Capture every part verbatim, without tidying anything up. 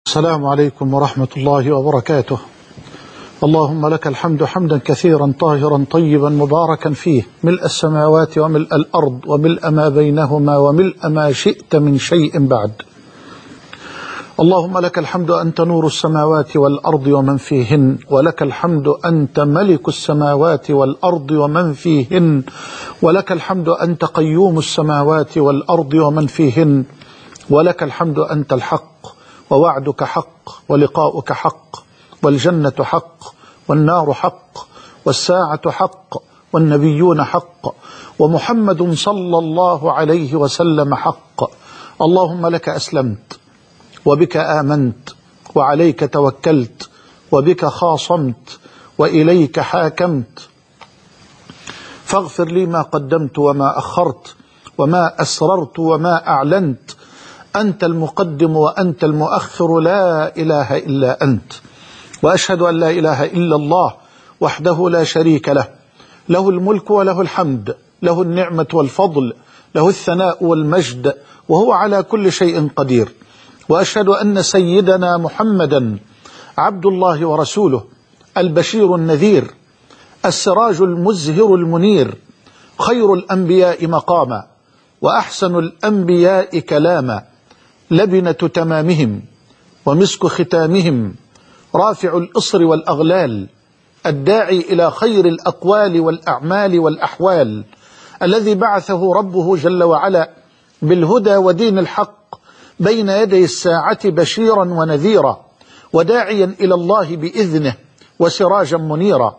السلام عليكم ورحمة الله وبركاته. اللهم لك الحمد حمدا كثيرا طاهرا طيبا مباركا فيه، ملء السماوات وملء الأرض وملء ما بينهما وملء ما شئت من شيء بعد. اللهم لك الحمد أنت نور السماوات والأرض ومن فيهن، ولك الحمد أنت ملك السماوات والأرض ومن فيهن، ولك الحمد أنت قيوم السماوات والأرض ومن فيهن، ولك الحمد أنت الحق ووعدك حق ولقاؤك حق والجنة حق والنار حق والساعة حق والنبيون حق ومحمد صلى الله عليه وسلم حق. اللهم لك أسلمت وبك آمنت وعليك توكلت وبك خاصمت وإليك حاكمت، فاغفر لي ما قدمت وما أخرت وما أسررت وما أعلنت، أنت المقدم وأنت المؤخر، لا إله إلا أنت. وأشهد أن لا إله إلا الله وحده لا شريك له، له الملك وله الحمد، له النعمة والفضل، له الثناء والمجد، وهو على كل شيء قدير. وأشهد أن سيدنا محمدا عبد الله ورسوله، البشير النذير، السراج المزهر المنير، خير الأنبياء مقاما وأحسن الأنبياء كلاما، لبنة تمامهم ومسك ختامهم، رافع الإصر والأغلال، الداعي إلى خير الأقوال والأعمال والأحوال، الذي بعثه ربه جل وعلا بالهدى ودين الحق بين يدي الساعة بشيرا ونذيرا، وداعيا إلى الله بإذنه وسراجا منيرا،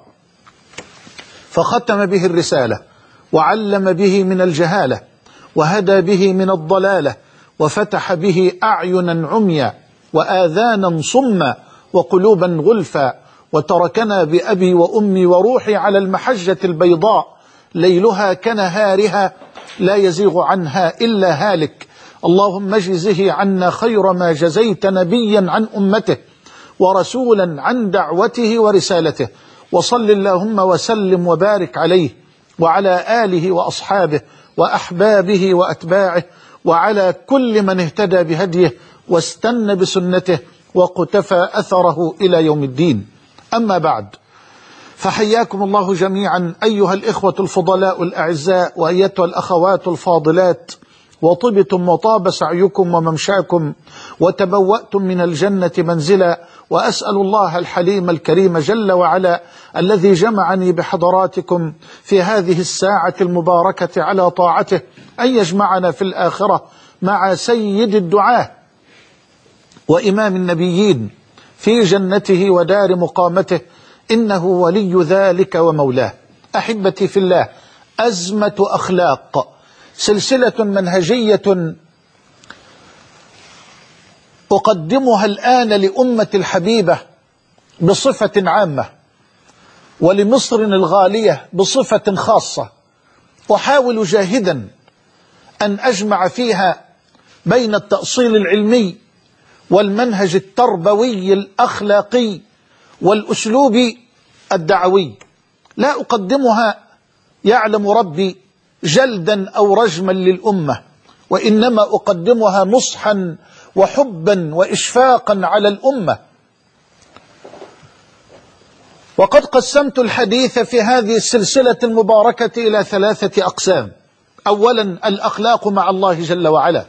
فختم به الرسالة وعلم به من الجهالة وهدى به من الضلالة، وفتح به أعينا عميا وآذانا صما وقلوبا غلفا، وتركنا بأبي وأمي وروحي على المحجة البيضاء ليلها كنهارها لا يزيغ عنها إلا هالك. اللهم اجزه عنا خير ما جزيت نبيا عن أمته ورسولا عن دعوته ورسالته، وصل اللهم وسلم وبارك عليه وعلى آله وأصحابه وأحبابه وأتباعه وعلى كل من اهتدى بهديه واستنى بسنته وقتفى أثره إلى يوم الدين. أما بعد، فحياكم الله جميعا أيها الإخوة الفضلاء الأعزاء وأيتها الأخوات الفاضلات، وطبتم وطاب سعيكم وممشاكم وتبوأتم من الجنة منزلا، وأسأل الله الحليم الكريم جل وعلا الذي جمعني بحضراتكم في هذه الساعة المباركة على طاعته أن يجمعنا في الآخرة مع سيد الدعاة وإمام النبيين في جنته ودار مقامته، إنه ولي ذلك ومولاه. أحبتي في الله، أزمة أخلاق، سلسلة منهجية أقدمها الآن لأمة الحبيبة بصفة عامة، ولمصر الغالية بصفة خاصة. أحاول جاهدا أن أجمع فيها بين التأصيل العلمي والمنهج التربوي الأخلاقي والأسلوب الدعوي. لا أقدمها يعلم ربي جلدا أو رجما للأمة، وإنما أقدمها نصحا وحبا وإشفاقا على الأمة. وقد قسمت الحديث في هذه السلسلة المباركة إلى ثلاثة أقسام. أولا، الأخلاق مع الله جل وعلا،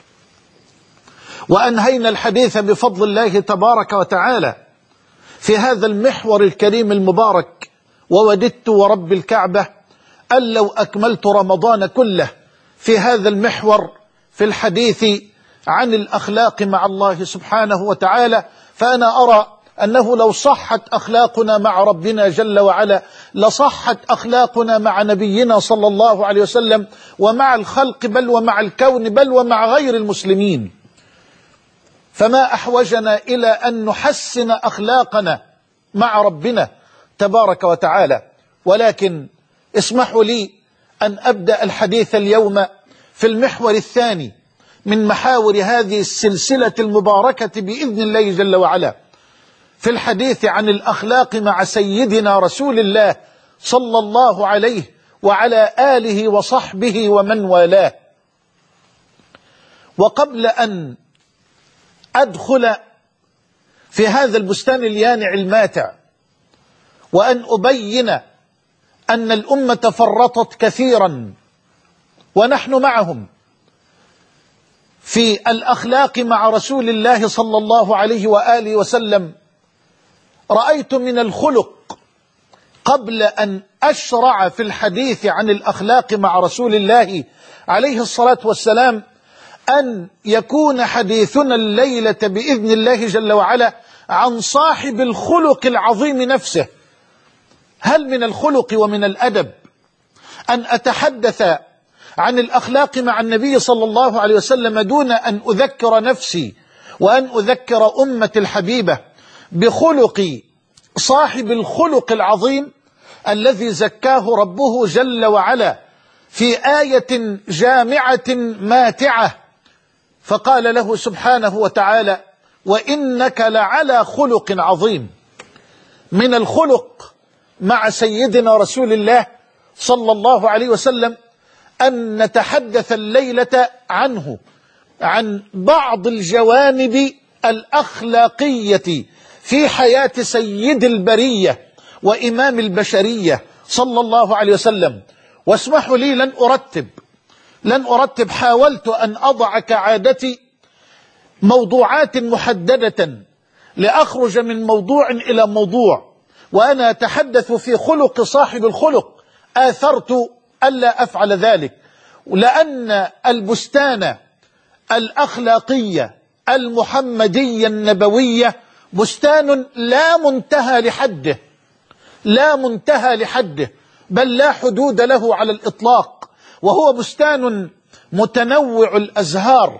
وأنهينا الحديث بفضل الله تبارك وتعالى في هذا المحور الكريم المبارك. ووددت ورب الكعبة أن لو أكملت رمضان كله في هذا المحور في الحديث عن الأخلاق مع الله سبحانه وتعالى، فأنا أرى أنه لو صحت أخلاقنا مع ربنا جل وعلا لصحت أخلاقنا مع نبينا صلى الله عليه وسلم ومع الخلق، بل ومع الكون، بل ومع غير المسلمين. فما أحوجنا إلى أن نحسن أخلاقنا مع ربنا تبارك وتعالى. ولكن اسمحوا لي أن أبدأ الحديث اليوم في المحور الثاني من محاور هذه السلسلة المباركة بإذن الله جل وعلا، في الحديث عن الأخلاق مع سيدنا رسول الله صلى الله عليه وعلى آله وصحبه ومن والاه. وقبل أن أدخل في هذا البستان اليانع الماتع، وأن أبين أن الأمة فرطت كثيرا ونحن معهم في الأخلاق مع رسول الله صلى الله عليه وآله وسلم. رأيت من الخلق قبل أن أشرع في الحديث عن الأخلاق مع رسول الله عليه الصلاة والسلام أن يكون حديثنا الليلة بإذن الله جل وعلا عن صاحب الخلق العظيم نفسه. هل من الخلق ومن الأدب أن أتحدث عن الأخلاق مع النبي صلى الله عليه وسلم دون أن أذكر نفسي وأن أذكر أمة الحبيبة بخلق صاحب الخلق العظيم الذي زكاه ربه جل وعلا في آية جامعة ماتعة، فقال له سبحانه وتعالى: وإنك لعلى خلق عظيم. من الخلق مع سيدنا رسول الله صلى الله عليه وسلم أن نتحدث الليلة عنه، عن بعض الجوانب الأخلاقية في حياة سيد البرية وإمام البشرية صلى الله عليه وسلم. واسمحوا لي، لن أرتب لن أرتب حاولت أن أضع كعادتي موضوعات محددة لأخرج من موضوع إلى موضوع، وأنا أتحدث في خلق صاحب الخلق. آثرت ألا أفعل ذلك لأن البستان الأخلاقية المحمدية النبوية بستان لا منتهى لحده، لا منتهى لحده، بل لا حدود له على الإطلاق. وهو بستان متنوع الأزهار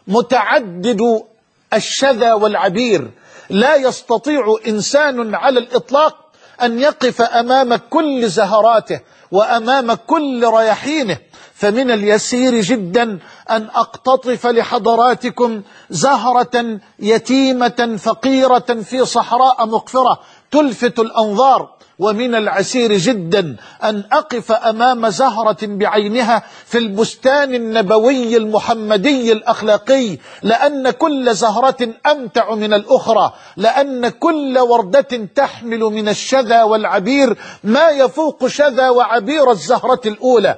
متعدد الشذا والعبير، لا يستطيع إنسان على الإطلاق أن يقف أمام كل زهراته وأمام كل رياحينه. فمن اليسير جدا أن أقتطف لحضراتكم زهرة يتيمة فقيرة في صحراء مقفرة تلفت الأنظار، ومن العسير جدا أن أقف أمام زهرة بعينها في البستان النبوي المحمدي الأخلاقي، لأن كل زهرة أمتع من الأخرى، لأن كل وردة تحمل من الشذا والعبير ما يفوق شذا وعبير الزهرة الأولى.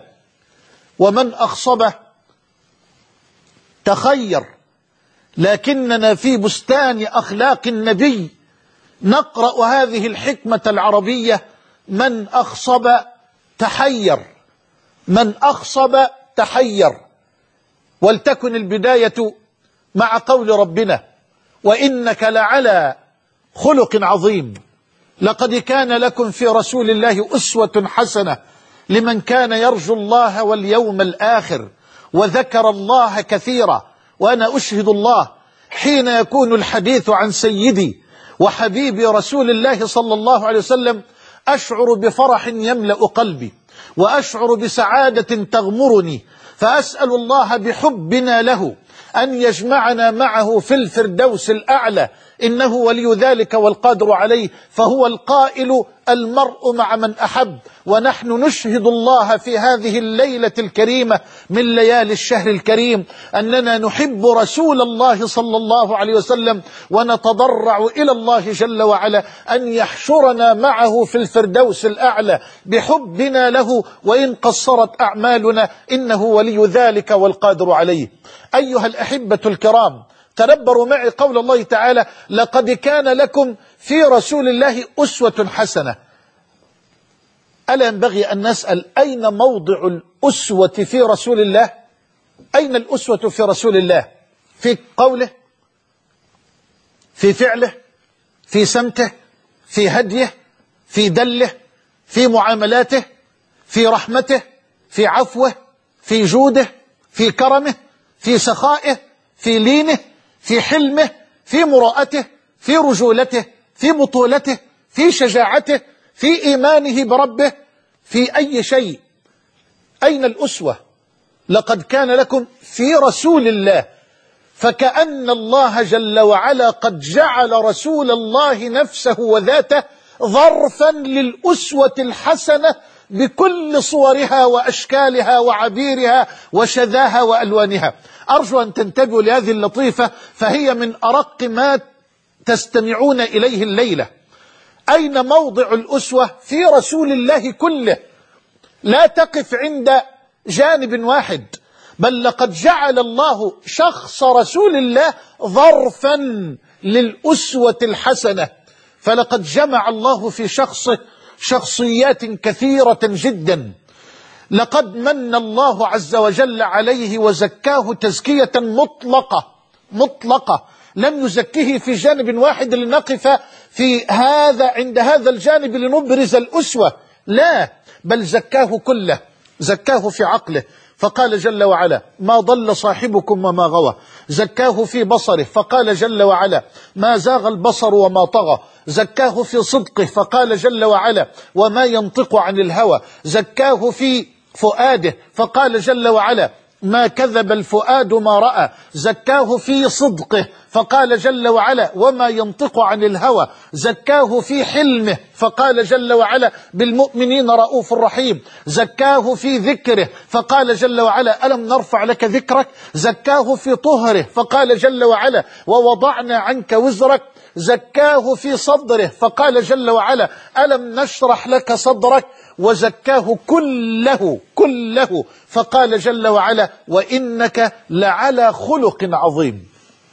ومن أخصبه تخير، لكننا في بستان أخلاق النبي نقرأ هذه الحكمة العربية: من أخصب تحير، من أخصب تحير. ولتكن البداية مع قول ربنا: وإنك لعلى خلق عظيم. لقد كان لكم في رسول الله أسوة حسنة لمن كان يرجو الله واليوم الآخر وذكر الله كثيرا. وأنا أشهد الله حين يكون الحديث عن سيدي وحبيبي رسول الله صلى الله عليه وسلم أشعر بفرح يملأ قلبي، وأشعر بسعادة تغمرني، فأسأل الله بحبنا له أن يجمعنا معه في الفردوس الأعلى، إنه ولي ذلك والقادر عليه. فهو القائل: المرء مع من أحب. ونحن نشهد الله في هذه الليلة الكريمة من ليالي الشهر الكريم أننا نحب رسول الله صلى الله عليه وسلم، ونتضرع إلى الله جل وعلا أن يحشرنا معه في الفردوس الأعلى بحبنا له، وإن قصرت أعمالنا إنه ولي ذلك والقادر عليه. أيها الأحبة الكرام، تدبروا معي قول الله تعالى: لقد كان لكم في رسول الله أسوة حسنة. ألا ينبغي أن نسأل: أين موضع الأسوة في رسول الله؟ أين الأسوة في رسول الله؟ في قوله، في فعله، في سمته، في هديه، في دله، في معاملاته، في رحمته، في عفوه، في جوده، في كرمه، في سخائه، في لينه، في حلمه، في مراءته، في رجولته، في بطولته، في شجاعته، في إيمانه بربه، في أي شيء. أين الأسوة؟ لقد كان لكم في رسول الله. فكأن الله جل وعلا قد جعل رسول الله نفسه وذاته ظرفا للأسوة الحسنة بكل صورها وأشكالها وعبيرها وشذاها وألوانها. أرجو أن تنتبهوا لهذه اللطيفة، فهي من أرق ما تستمعون إليه الليلة. أين موضع الأسوة في رسول الله كله؟ لا تقف عند جانب واحد، بل لقد جعل الله شخص رسول الله ظرفا للأسوة الحسنة، فلقد جمع الله في شخصه شخصيات كثيرة جدا. لقد من الله عز وجل عليه وزكاه تزكية مطلقة مطلقة، لم يزكيه في جانب واحد لنقف في هذا عند هذا الجانب لنبرز الأسوة، لا، بل زكاه كله، زكاه في عقله، فقال جل وعلا: ما ضل صاحبكم وما غوى. زكاه في بصره، فقال جل وعلا: ما زاغ البصر وما طغى. زكاه في صدقه، فقال جل وعلا: وما ينطق عن الهوى. زكاه في فؤاده، فقال جل وعلا: ما كذب الفؤاد ما رأى. زكاه في صدقه، فقال جل وعلا: وما ينطق عن الهوى. زكاه في حلمه، فقال جل وعلا: بالمؤمنين رؤوف رحيم. زكاه في ذكره، فقال جل وعلا: ألم نرفع لك ذكرك. زكاه في طهره، فقال جل وعلا: ووضعنا عنك وزرك. زكاه في صدره، فقال جل وعلا: ألم نشرح لك صدرك. وزكاه كله كله، فقال جل وعلا: وإنك لعلى خلق عظيم.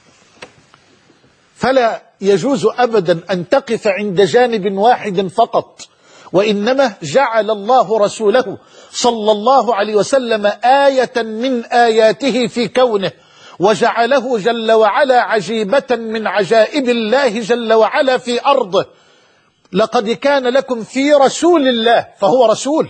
فلا يجوز أبدا أن تقف عند جانب واحد فقط، وإنما جعل الله رسوله صلى الله عليه وسلم آية من آياته في كونه، وجعله جل وعلا عجيبة من عجائب الله جل وعلا في أرضه. لقد كان لكم في رسول الله، فهو رسول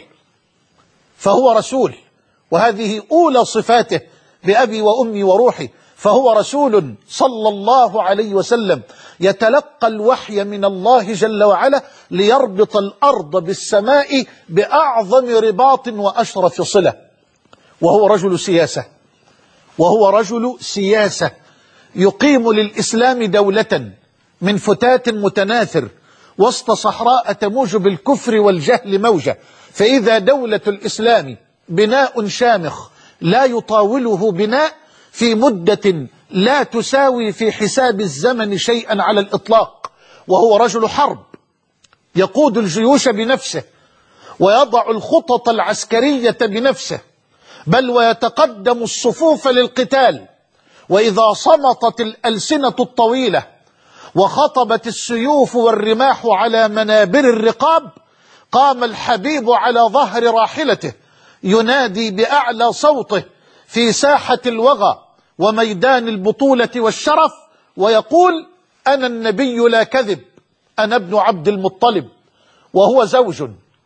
فهو رسول وهذه أولى صفاته بأبي وأمي وروحي، فهو رسول صلى الله عليه وسلم يتلقى الوحي من الله جل وعلا ليربط الأرض بالسماء بأعظم رباط وأشرف صلة. وهو رجل سياسة وهو رجل سياسة يقيم للإسلام دولة من فتات متناثر وسط صحراء تموج بالكفر والجهل موجة. فإذا دولة الإسلام بناء شامخ لا يطاوله بناء في مدة لا تساوي في حساب الزمن شيئا على الإطلاق. وهو رجل حرب يقود الجيوش بنفسه ويضع الخطط العسكرية بنفسه، بل ويتقدم الصفوف للقتال. وإذا صمتت الألسنة الطويلة وخطبت السيوف والرماح على منابر الرقاب، قام الحبيب على ظهر راحلته ينادي بأعلى صوته في ساحة الوغى وميدان البطولة والشرف، ويقول: أنا النبي لا كذب، أنا ابن عبد المطلب. وهو زوج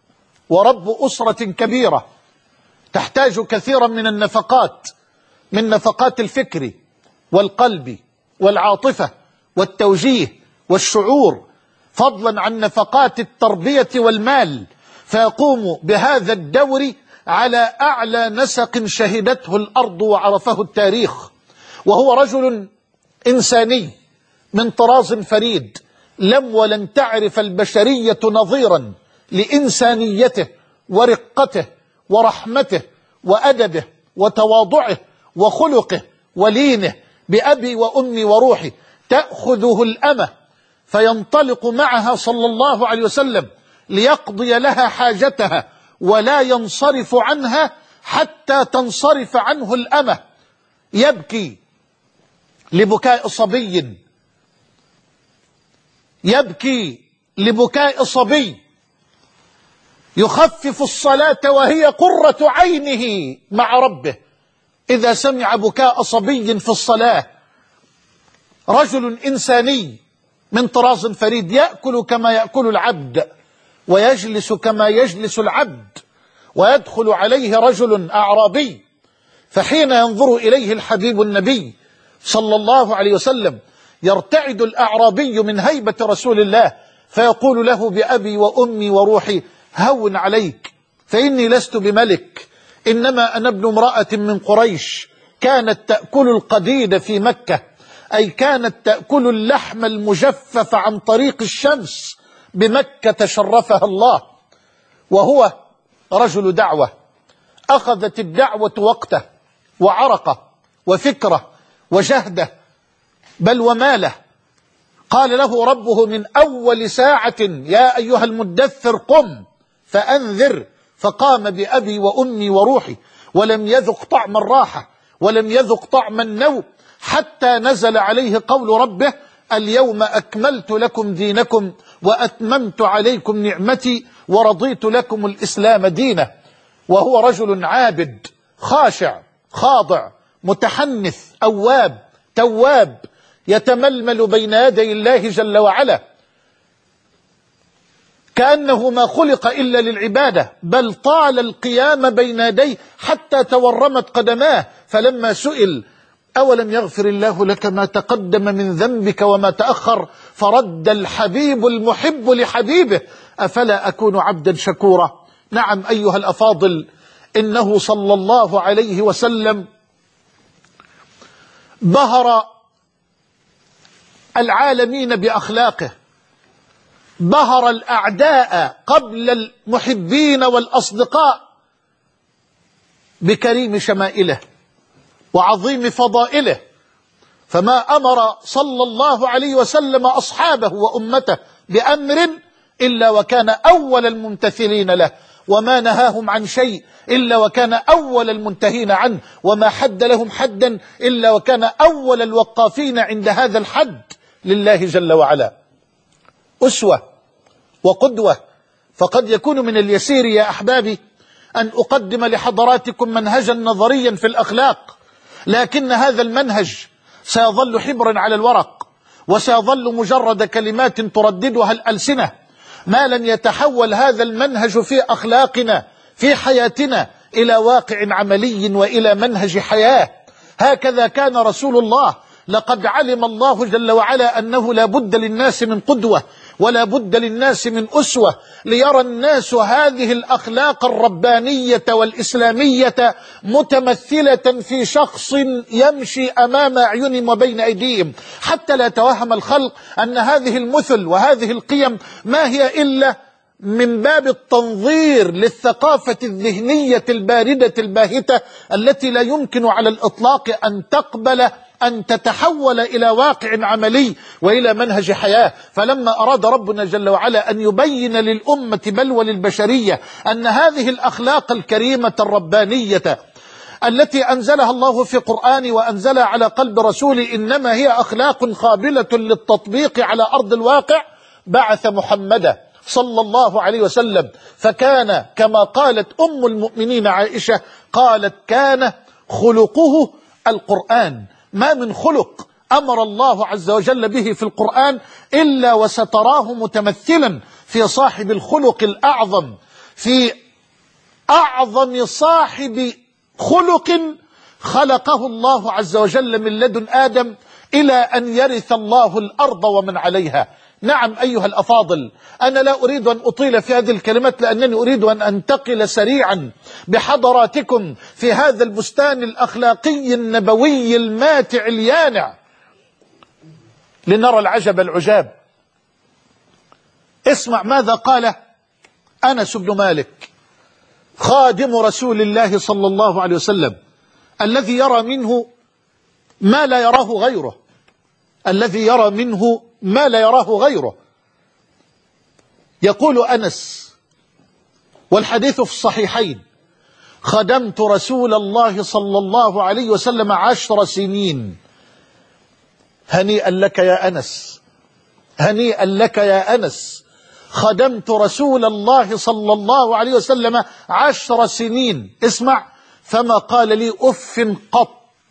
ورب أسرة كبيرة تحتاج كثيرا من النفقات، من نفقات الفكر والقلب والعاطفة والتوجيه والشعور، فضلا عن نفقات التربية والمال، فيقوم بهذا الدور على أعلى نسق شهدته الأرض وعرفه التاريخ. وهو رجل إنساني من طراز فريد، لم ولن تعرف البشرية نظيرا لإنسانيته ورقته ورحمته وأدبه وتواضعه وخلقه ولينه. بأبي وأمي وروحي تأخذه الأمة فينطلق معها صلى الله عليه وسلم ليقضي لها حاجتها، ولا ينصرف عنها حتى تنصرف عنه الأمة. يبكي لبكاء صبي يبكي لبكاء صبي يخفف الصلاة وهي قرة عينه مع ربه إذا سمع بكاء صبي في الصلاة. رجل إنساني من طراز فريد، يأكل كما يأكل العبد ويجلس كما يجلس العبد. ويدخل عليه رجل أعرابي، فحين ينظر إليه الحبيب النبي صلى الله عليه وسلم يرتعد الأعرابي من هيبة رسول الله، فيقول له: بأبي وأمي وروحي هون عليك، فإني لست بملك، إنما أنا ابن امرأة من قريش كانت تأكل القديد في مكة، أي كانت تأكل اللحم المجفف عن طريق الشمس بمكة شرفها الله. وهو رجل دعوة، أخذت الدعوة وقته وعرقه وفكره وجهده بل وماله، قال له ربه من أول ساعة يا أيها المدثر قم فأنذر، فقام بأبي وأمي وروحي، ولم يذق طعم الراحة ولم يذق طعم النوم حتى نزل عليه قول ربه اليوم أكملت لكم دينكم وأتممت عليكم نعمتي ورضيت لكم الإسلام دينا. وهو رجل عابد خاشع خاضع متحنث أواب تواب، يتململ بين يدي الله جل وعلا كأنه ما خلق إلا للعبادة، بل طال القيام بين يديه حتى تورمت قدماه. فلما سئل أولم يغفر الله لك ما تقدم من ذنبك وما تأخر، فرد الحبيب المحب لحبيبه أفلا أكون عبدا شكورا. نعم أيها الأفاضل، إنه صلى الله عليه وسلم بهر العالمين بأخلاقه، بهر الأعداء قبل المحبين والأصدقاء بكريم شمائله وعظيم فضائله. فما أمر صلى الله عليه وسلم أصحابه وأمته بأمر إلا وكان أول الممتثلين له، وما نهاهم عن شيء إلا وكان أول المنتهين عنه، وما حد لهم حدا إلا وكان أول الوقافين عند هذا الحد لله جل وعلا. أسوة وقدوة. فقد يكون من اليسير يا أحبابي أن أقدم لحضراتكم منهجا نظريا في الأخلاق، لكن هذا المنهج سيظل حبرا على الورق، وسيظل مجرد كلمات ترددها الألسنة، ما لن يتحول هذا المنهج في أخلاقنا في حياتنا إلى واقع عملي وإلى منهج حياة. هكذا كان رسول الله. لقد علم الله جل وعلا أنه لا بد للناس من قدوة ولا بد للناس من أسوة، ليرى الناس هذه الأخلاق الربانية والإسلامية متمثلة في شخص يمشي أمام أعينهم وبين أيديهم، حتى لا توهم الخلق أن هذه المثل وهذه القيم ما هي إلا من باب التنظير للثقافة الذهنية الباردة الباهتة التي لا يمكن على الإطلاق أن تقبل أن تتحول إلى واقع عملي وإلى منهج حياة. فلما أراد ربنا جل وعلا أن يبين للأمة بل وللبشرية أن هذه الأخلاق الكريمة الربانية التي أنزلها الله في قرآن وأنزلها على قلب رسوله إنما هي أخلاق قابلة للتطبيق على أرض الواقع، بعث محمدا صلى الله عليه وسلم. فكان كما قالت أم المؤمنين عائشة قالت كان خلقه القرآن. ما من خلق أمر الله عز وجل به في القرآن إلا وستراه متمثلا في صاحب الخلق الأعظم، في أعظم صاحب خلق خلقه الله عز وجل من لدن آدم إلى أن يرث الله الأرض ومن عليها. نعم أيها الأفاضل، أنا لا أريد أن أطيل في هذه الكلمات لأنني أريد أن أنتقل سريعا بحضراتكم في هذا البستان الأخلاقي النبوي الماتع اليانع لنرى العجب العجاب. اسمع ماذا قال أنس بن مالك خادم رسول الله صلى الله عليه وسلم، الذي يرى منه ما لا يراه غيره، الذي يرى منه ما لا يراه غيره. يقول أنس والحديث في الصحيحين: خدمت رسول الله صلى الله عليه وسلم عشر سنين. هنيئا لك يا أنس، هنيئا لك يا أنس، خدمت رسول الله صلى الله عليه وسلم عشر سنين. اسمع: فما قال لي أف قط،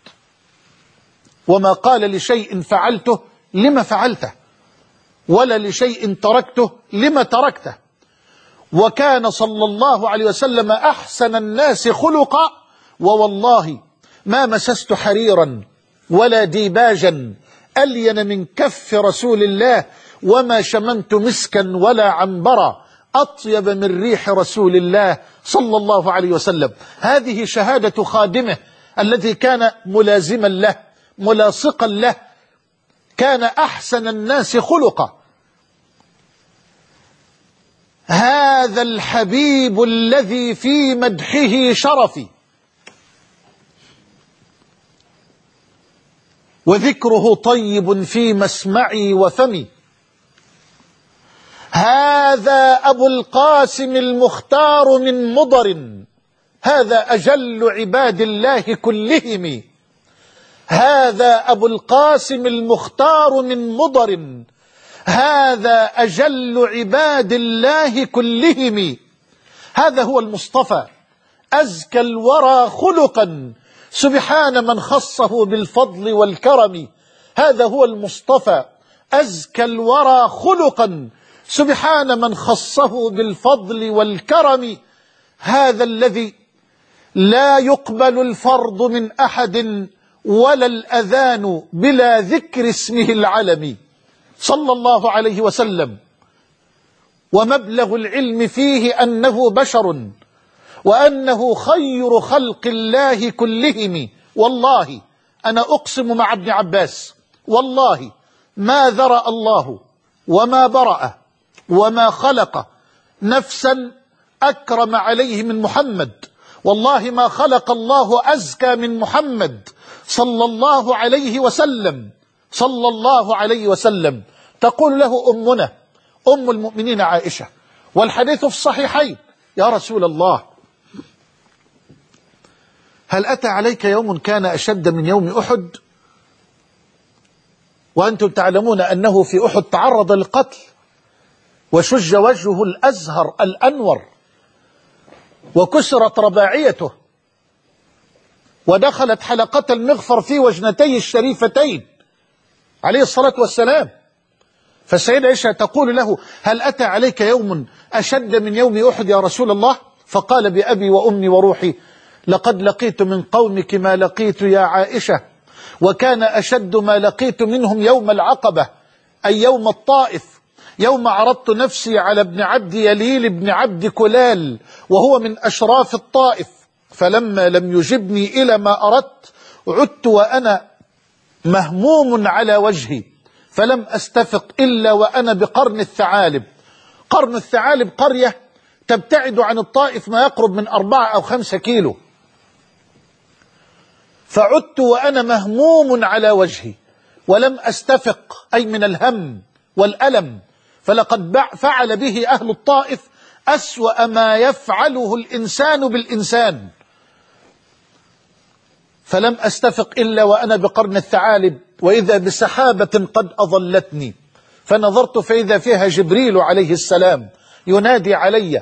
وما قال لشيء فعلته لما فعلته، ولا لشيء تركته لما تركته. وكان صلى الله عليه وسلم أحسن الناس خلقا، ووالله ما مسست حريرا ولا ديباجا ألين من كف رسول الله، وما شممت مسكا ولا عنبرا أطيب من ريح رسول الله صلى الله عليه وسلم. هذه شهادة خادمه الذي كان ملازما له ملاصقا له، كان أحسن الناس خلقا. هذا الحبيب الذي في مدحه شرفي، وذكره طيب في مسمعي وفمي. هذا أبو القاسم المختار من مضر، هذا أجل عباد الله كلهم. هذا أبو القاسم المختار من مضر، هذا أجل عباد الله كلهم. هذا هو المصطفى أزكى الورى خلقا، سبحان من خصه بالفضل والكرم. هذا هو المصطفى أزكى الورى خلقا، سبحان من خصه بالفضل والكرم. هذا الذي لا يقبل الفرض من أحد ولا الأذان بلا ذكر اسمه العلم، صلى الله عليه وسلم. ومبلغ العلم فيه أنه بشر، وأنه خير خلق الله كلهم. والله أنا أقسم مع ابن عباس، والله ما ذرأ الله وما برأ وما خلق نفسا أكرم عليه من محمد. والله ما خلق الله أزكى من محمد صلى الله عليه وسلم، صلى الله عليه وسلم. تقول له أمنا أم المؤمنين عائشة، والحديث في الصحيحين: يا رسول الله، هل أتى عليك يوم كان أشد من يوم أحد؟ وأنتم تعلمون أنه في أحد تعرض للقتل، وشج وجهه الأزهر الأنور، وكسرت رباعيته، ودخلت حلقة المغفر في وجنتيه الشريفتين عليه الصلاة والسلام. فالسيدة عائشة تقول له: هل أتى عليك يوم أشد من يوم أحد يا رسول الله؟ فقال: بأبي وأمي وروحي لقد لقيت من قومك ما لقيت يا عائشة، وكان أشد ما لقيت منهم يوم العقبة، أي يوم الطائف، يوم عرضت نفسي على ابن عبد يليل ابن عبد كلال وهو من أشراف الطائف، فلما لم يجبني إلى ما أردت عدت وأنا مهموم على وجهي، فلم أستفق إلا وأنا بقرن الثعالب. قرن الثعالب قرية تبتعد عن الطائف ما يقرب من أربعة أو خمسة كيلو. فعدت وأنا مهموم على وجهي ولم أستفق، أي من الهم والألم. فلقد فعل به أهل الطائف أسوأ ما يفعله الإنسان بالإنسان. فلم أستفق إلا وأنا بقرن الثعالب، وإذا بسحابة قد أظلتني، فنظرت فإذا فيها جبريل عليه السلام ينادي علي،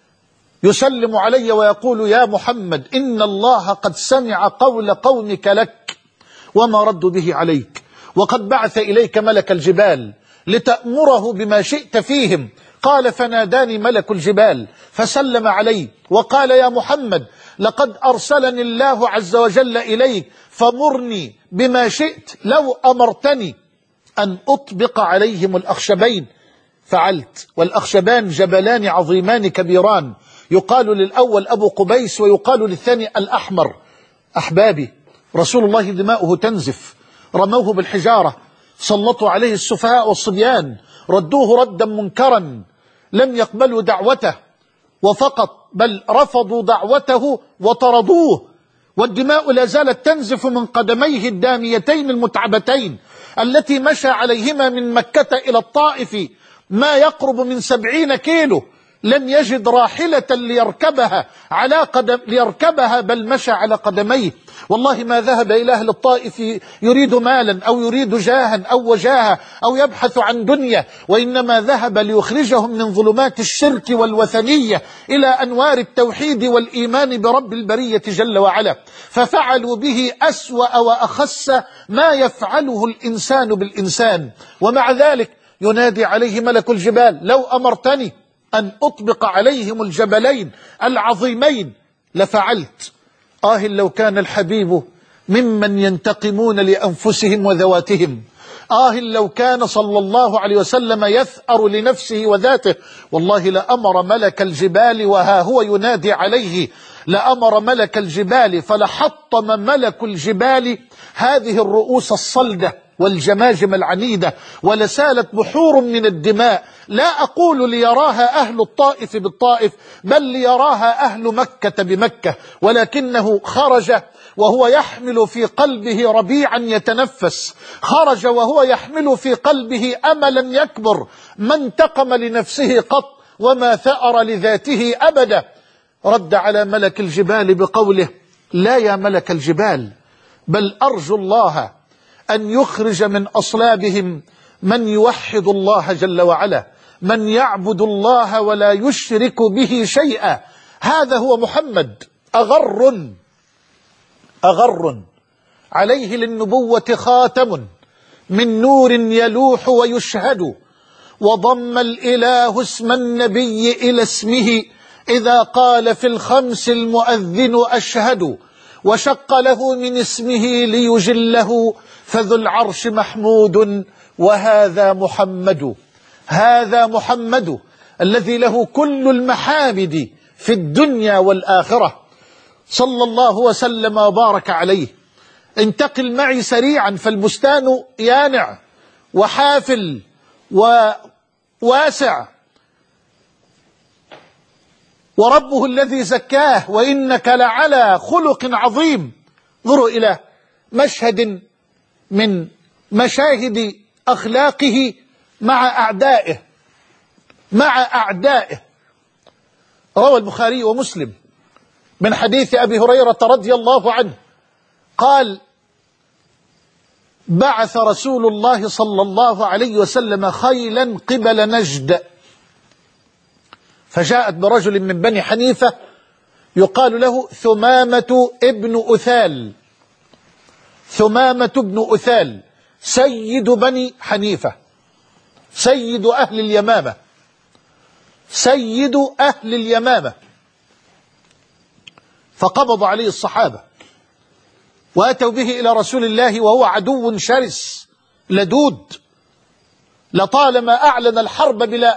يسلم علي ويقول: يا محمد، إن الله قد سمع قول قومك لك وما ردوا به عليك، وقد بعث إليك ملك الجبال لتأمره بما شئت فيهم. قال: فناداني ملك الجبال فسلم علي وقال: يا محمد، لقد أرسلني الله عز وجل إليك فمرني بما شئت، لو أمرتني أن أطبق عليهم الأخشبين فعلت. والأخشبان جبلان عظيمان كبيران، يقال للأول أبو قبيس ويقال للثاني الأحمر. أحبابي، رسول الله دماؤه تنزف، رموه بالحجارة، سلطوا عليه السفهاء والصبيان، ردوه ردا منكرا، لم يقبلوا دعوته وفقط، بل رفضوا دعوته وطردوه. والدماء لا زالت تنزف من قدميه الداميتين المتعبتين التي مشى عليهما من مكة إلى الطائف ما يقرب من سبعين كيلو، لم يجد راحلة ليركبها على قدم ليركبها بل مشى على قدميه. والله ما ذهب إلى أهل الطائف يريد مالا أو يريد جاها أو وجاهة أو يبحث عن دنيا، وإنما ذهب ليخرجهم من ظلمات الشرك والوثنية إلى أنوار التوحيد والإيمان برب البرية جل وعلا. ففعلوا به أسوأ وأخس ما يفعله الإنسان بالإنسان. ومع ذلك ينادي عليه ملك الجبال: لو أمرتني أن أطبق عليهم الجبلين العظيمين لفعلت. آه لو كان الحبيب ممن ينتقمون لأنفسهم وذواتهم، آه لو كان صلى الله عليه وسلم يثأر لنفسه وذاته، والله لأمر ملك الجبال وها هو ينادي عليه، لأمر ملك الجبال فلحطم ملك الجبال هذه الرؤوس الصلدة والجماجم العنيدة، ولسالت بحور من الدماء لا أقول ليراها أهل الطائف بالطائف، بل ليراها أهل مكة بمكة، ولكنه خرج وهو يحمل في قلبه ربيعا يتنفس، خرج وهو يحمل في قلبه أملا يكبر، ما انتقم لنفسه قط وما ثأر لذاته أبدا. رد على ملك الجبال بقوله: لا يا ملك الجبال، بل أرجو الله أن يخرج من أصلابهم من يوحد الله جل وعلا، من يعبد الله ولا يشرك به شيئا. هذا هو محمد، أغر أغر عليه للنبوة خاتم من نور يلوح ويشهد، وضم الإله اسم النبي إلى اسمه إذا قال في الخمس المؤذن أشهد، وشق له من اسمه ليجله فذو العرش محمود وهذا محمد. هذا محمد الذي له كل المحامد في الدنيا والآخرة، صلى الله وسلم وبارك عليه. انتقل معي سريعا، فالبستان يانع وحافل وواسع، وربه الذي زكاه وإنك لعلى خلق عظيم. انظروا إلى مشهد من مشاهد أخلاقه مع أعدائه مع أعدائه. روى البخاري ومسلم من حديث أبي هريرة رضي الله عنه قال: بعث رسول الله صلى الله عليه وسلم خيلا قبل نجد، فجاءت برجل من بني حنيفة يقال له ثمامة ابن أثال، ثمامة ابن أثال سيد بني حنيفة، سيد أهل اليمامة، سيد أهل اليمامة. فقبض عليه الصحابة وأتوا به إلى رسول الله وهو عدو شرس لدود، لطالما أعلن الحرب بلا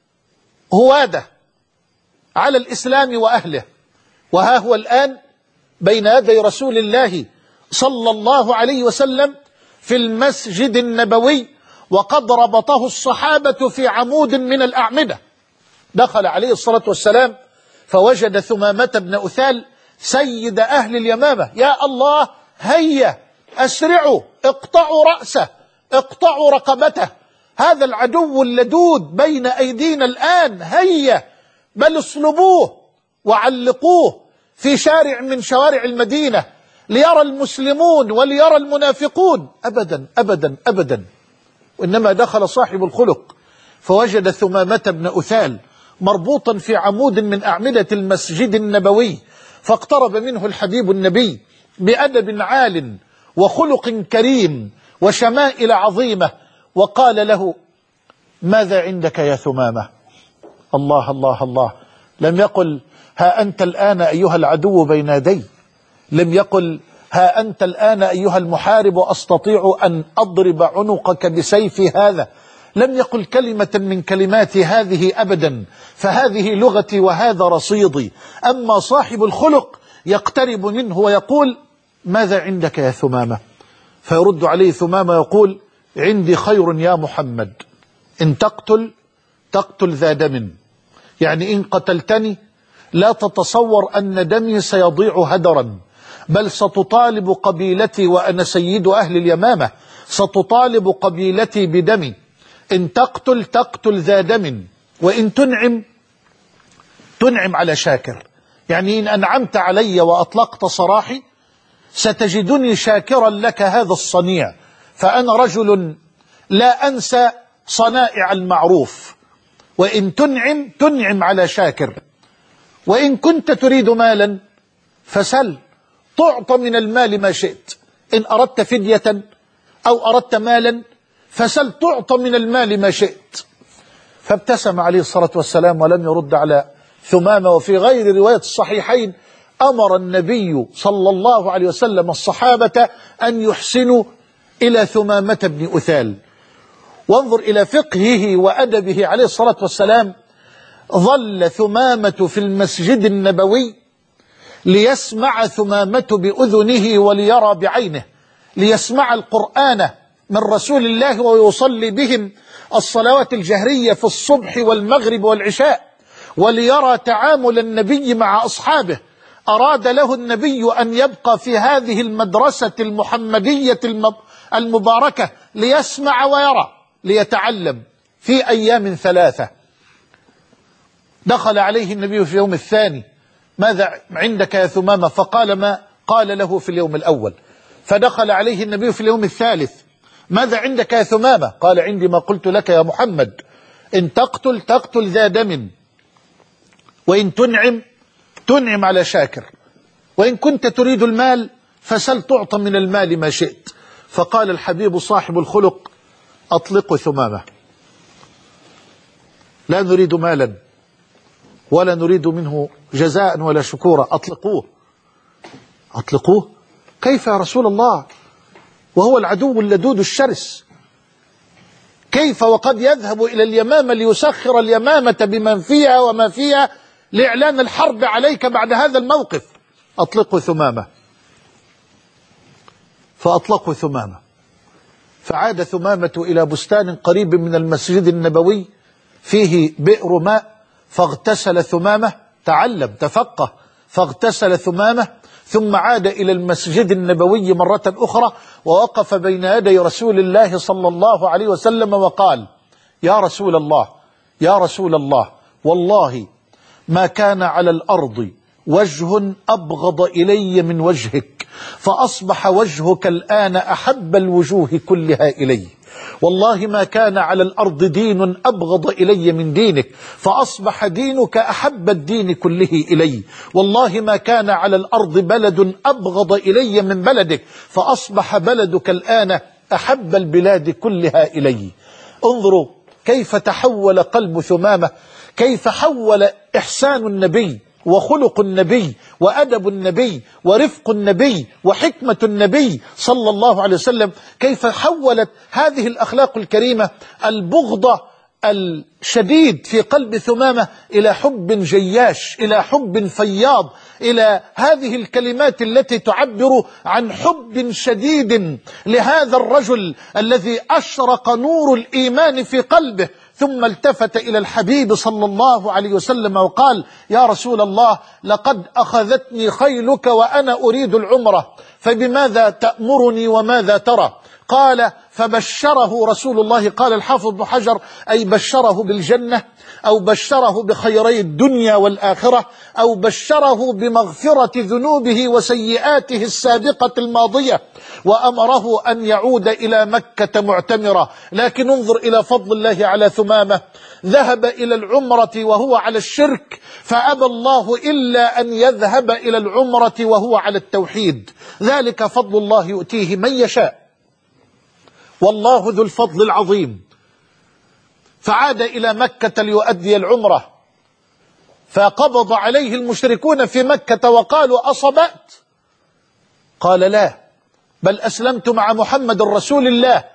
هوادة على الإسلام وأهله، وها هو الآن بين يدي رسول الله صلى الله عليه وسلم في المسجد النبوي، وقد ربطه الصحابة في عمود من الأعمدة. دخل عليه الصلاة والسلام فوجد ثمامة بن أثال سيد أهل اليمامة. يا الله، هيا أسرعوا، اقطعوا رأسه، اقطعوا رقبته، هذا العدو اللدود بين أيدينا الآن، هيا بل اصلبوه وعلقوه في شارع من شوارع المدينة ليرى المسلمون وليرى المنافقون. أبدا أبدا أبدا. وإنما دخل صاحب الخلق فوجد ثمامة بن أثال مربوطا في عمود من أعمدة المسجد النبوي، فاقترب منه الحبيب النبي بأدب عال وخلق كريم وشمائل عظيمة، وقال له: ماذا عندك يا ثمامة؟ الله الله الله، لم يقل ها أنت الآن أيها العدو بين يدي، لم يقل ها أنت الآن أيها المحارب أستطيع أن أضرب عنقك بسيفي هذا، لم يقل كلمة من كلمات هذه أبدا، فهذه لغتي وهذا رصيدي. أما صاحب الخلق يقترب منه ويقول: ماذا عندك يا ثمامة؟ فيرد عليه ثمامة يقول: عندي خير يا محمد، إن تقتل تقتل ذا دم، يعني إن قتلتني لا تتصور أن دمي سيضيع هدرا، بل ستطالب قبيلتي وأنا سيد أهل اليمامة، ستطالب قبيلتي بدمي. إن تقتل تقتل ذا دم، وإن تنعم تنعم على شاكر، يعني إن أنعمت علي وأطلقت سراحي ستجدني شاكرا لك هذا الصنيع، فأنا رجل لا أنسى صنائع المعروف. وإن تنعم تنعم على شاكر، وإن كنت تريد مالا فسل تعطى من المال ما شئت، إن أردت فدية أو أردت مالا فسل تعطى من المال ما شئت. فابتسم عليه الصلاة والسلام ولم يرد على ثمامة. وفي غير رواية الصحيحين أمر النبي صلى الله عليه وسلم الصحابة أن يحسنوا إلى ثمامة بن أثال. وانظر إلى فقهه وأدبه عليه الصلاة والسلام. ظل ثمامة في المسجد النبوي ليسمع ثمامة بأذنه وليرى بعينه، ليسمع القرآن من رسول الله ويصلي بهم الصلوات الجهرية في الصبح والمغرب والعشاء، وليرى تعامل النبي مع أصحابه، أراد له النبي أن يبقى في هذه المدرسة المحمدية المباركة ليسمع ويرى، ليتعلم. في أيام ثلاثة دخل عليه النبي في اليوم الثاني: ماذا عندك يا ثمامة؟ فقال ما قال له في اليوم الأول. فدخل عليه النبي في اليوم الثالث: ماذا عندك يا ثمامة؟ قال: عندي ما قلت لك يا محمد، إن تقتل تقتل ذا دم، وإن تنعم تنعم على شاكر، وإن كنت تريد المال فسل تعطى من المال ما شئت. فقال الحبيب صاحب الخلق: أطلقوا ثمامة، لا نريد مالا ولا نريد منه جزاء ولا شكورا، أطلقوه. أطلقوه؟ كيف يا رسول الله وهو العدو اللدود الشرس؟ كيف وقد يذهب إلى اليمامة ليسخر اليمامة بمن فيها وما فيها لإعلان الحرب عليك بعد هذا الموقف؟ أطلقوا ثمامة. فأطلقوا ثمامة، فعاد ثمامة إلى بستان قريب من المسجد النبوي فيه بئر ماء، فاغتسل ثمامة، تعلم تفقه، فاغتسل ثمامة، ثم عاد إلى المسجد النبوي مرة أخرى، ووقف بين يدي رسول الله صلى الله عليه وسلم وقال: يا رسول الله، يا رسول الله، والله ما كان على الأرض وجه أبغض إلي من وجهك، فأصبح وجهك الآن أحب الوجوه كلها إلي. والله ما كان على الأرض دين أبغض إلي من دينك، فأصبح دينك أحب الدين كله إلي. والله ما كان على الأرض بلد أبغض إلي من بلدك، فأصبح بلدك الآن أحب البلاد كلها إلي. انظروا كيف تحول قلب ثمامة، كيف حول إحسان النبي وخلق النبي وأدب النبي ورفق النبي وحكمة النبي صلى الله عليه وسلم، كيف حولت هذه الأخلاق الكريمة البغض الشديد في قلب ثمامة إلى حب جياش، إلى حب فياض، إلى هذه الكلمات التي تعبر عن حب شديد لهذا الرجل الذي أشرق نور الإيمان في قلبه. ثم التفت إلى الحبيب صلى الله عليه وسلم وقال: يا رسول الله، لقد أخذتني خيلك وأنا أريد العمرة، فبماذا تأمرني وماذا ترى؟ قال: فبشره رسول الله. قال الحافظ ابن حجر: أي بشره بالجنة، أو بشره بخيري الدنيا والآخرة، أو بشره بمغفرة ذنوبه وسيئاته السابقة الماضية، وأمره أن يعود إلى مكة معتمرا. لكن انظر إلى فضل الله على ثمامة، ذهب إلى العمرة وهو على الشرك، فأبى الله إلا أن يذهب إلى العمرة وهو على التوحيد. ذلك فضل الله يؤتيه من يشاء، والله ذو الفضل العظيم. فعاد إلى مكة ليؤدي العمرة، فقبض عليه المشركون في مكة وقالوا: أصبأت؟ قال: لا، بل أسلمت مع محمد رسول الله.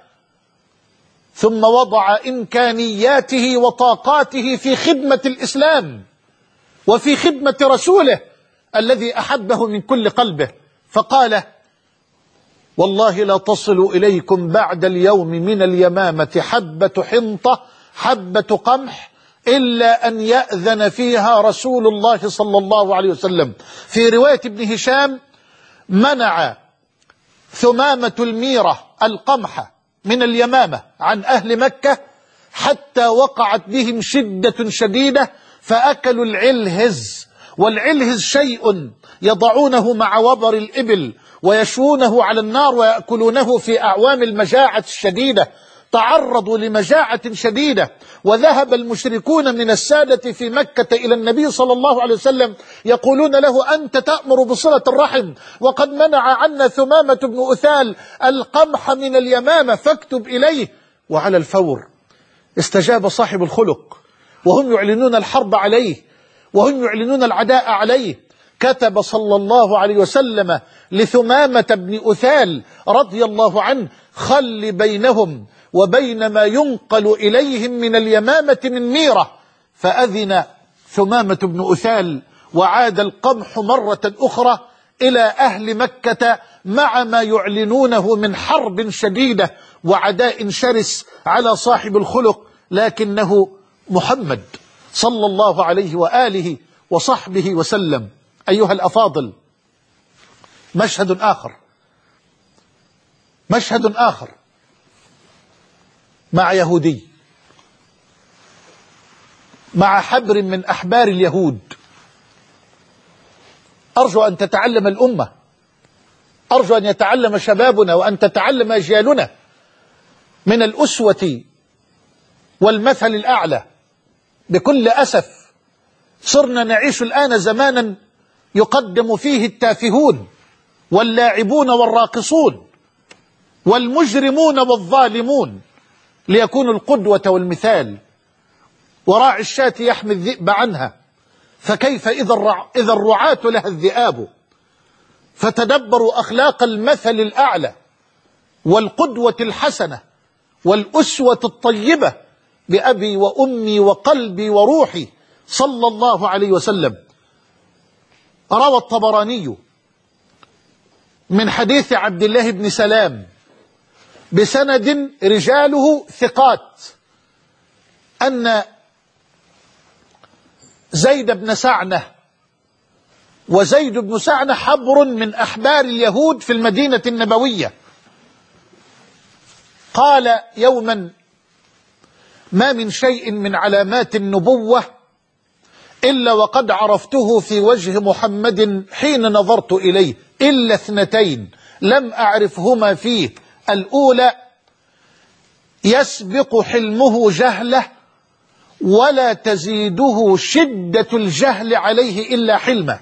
ثم وضع إمكانياته وطاقاته في خدمة الإسلام وفي خدمة رسوله الذي أحبه من كل قلبه، فقال: والله لا تصل إليكم بعد اليوم من اليمامة حبة حنطة، حبة قمح، إلا أن يأذن فيها رسول الله صلى الله عليه وسلم. في رواية ابن هشام: منع ثمامة الميرة القمح من اليمامة عن أهل مكة حتى وقعت بهم شدة شديدة، فأكلوا العلهز. والعلهز شيء يضعونه مع وبر الإبل ويشوونه على النار ويأكلونه في أعوام المجاعة الشديدة. تعرضوا لمجاعة شديدة، وذهب المشركون من السادة في مكة إلى النبي صلى الله عليه وسلم يقولون له: أنت تأمر بصلة الرحم، وقد منع عنا ثمامة بن أثال القمح من اليمامة، فاكتب إليه. وعلى الفور استجاب صاحب الخلق، وهم يعلنون الحرب عليه وهم يعلنون العداء عليه. كتب صلى الله عليه وسلم لثمامة بن أثال رضي الله عنه: خل بينهم وبين ما ينقل إليهم من اليمامة من ميرة. فأذن ثمامة بن أثال، وعاد القمح مرة أخرى إلى أهل مكة مع ما يعلنونه من حرب شديدة وعداء شرس على صاحب الخلق، لكنه محمد صلى الله عليه وآله وصحبه وسلم. أيها الأفاضل، مشهد آخر مشهد آخر مع يهودي، مع حبر من أحبار اليهود. أرجو أن تتعلم الأمة، أرجو أن يتعلم شبابنا وأن تتعلم أجيالنا من الأسوة والمثل الأعلى. بكل أسف صرنا نعيش الآن زمانا يقدم فيه التافهون واللاعبون والراقصون والمجرمون والظالمون ليكونوا القدوة والمثال، وراعي الشاة يحمي الذئب عنها، فكيف إذا الرع... إذا الرعاة لها الذئاب. فتدبروا أخلاق المثل الأعلى والقدوة الحسنة والأسوة الطيبة بأبي وأمي وقلبي وروحي صلى الله عليه وسلم. روى الطبراني من حديث عبد الله بن سلام بسند رجاله ثقات أن زيد بن سعنة، وزيد بن سعنة حبر من أحبار اليهود في المدينة النبوية، قال يوما: ما من شيء من علامات النبوة إلا وقد عرفته في وجه محمد حين نظرت إليه، إلا اثنتين لم أعرفهما فيه. الأولى: يسبق حلمه جهله ولا تزيده شدة الجهل عليه إلا حلما.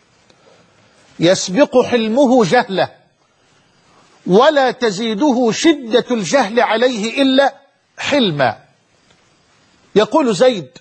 يسبق حلمه جهله ولا تزيده شدة الجهل عليه إلا حلما. يقول زيد: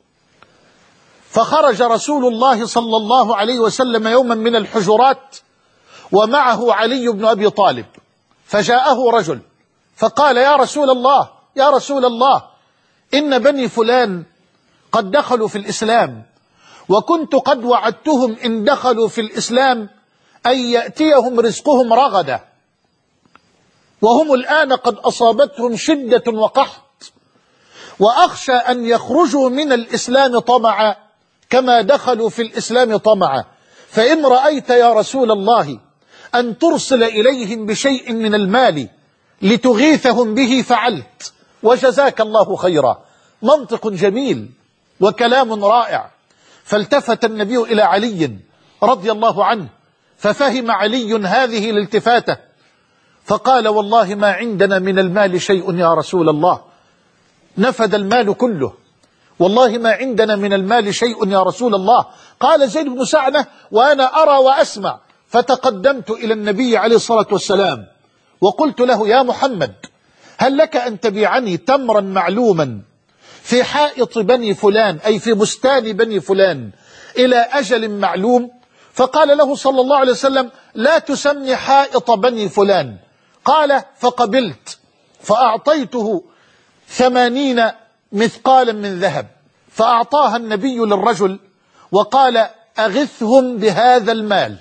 فخرج رسول الله صلى الله عليه وسلم يوما من الحجرات ومعه علي بن أبي طالب، فجاءه رجل فقال: يا رسول الله يا رسول الله إن بني فلان قد دخلوا في الإسلام، وكنت قد وعدتهم إن دخلوا في الإسلام أن يأتيهم رزقهم رغدا، وهم الآن قد أصابتهم شدة وقحط، وأخشى أن يخرجوا من الإسلام طمعا كما دخلوا في الإسلام طمعا، فإن رأيت يا رسول الله أن ترسل إليهم بشيء من المال لتغيثهم به فعلت، وجزاك الله خيرا. منطق جميل وكلام رائع. فالتفت النبي إلى علي رضي الله عنه ففهم علي هذه الالتفاتة، فقال: والله ما عندنا من المال شيء يا رسول الله، نفد المال كله، والله ما عندنا من المال شيء يا رسول الله. قال زيد بن سعنة: وأنا أرى وأسمع، فتقدمت إلى النبي عليه الصلاة والسلام وقلت له: يا محمد، هل لك أن تبيعني تمرا معلوما في حائط بني فلان، أي في بستان بني فلان، إلى أجل معلوم؟ فقال له صلى الله عليه وسلم: لا تسمي حائط بني فلان. قال: فقبلت، فأعطيته ثمانين مثقالا من ذهب، فأعطاها النبي للرجل وقال: أغثهم بهذا المال.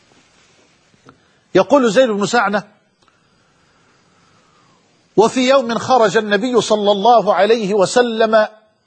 يقول زيد بن سعنة: وفي يوم خرج النبي صلى الله عليه وسلم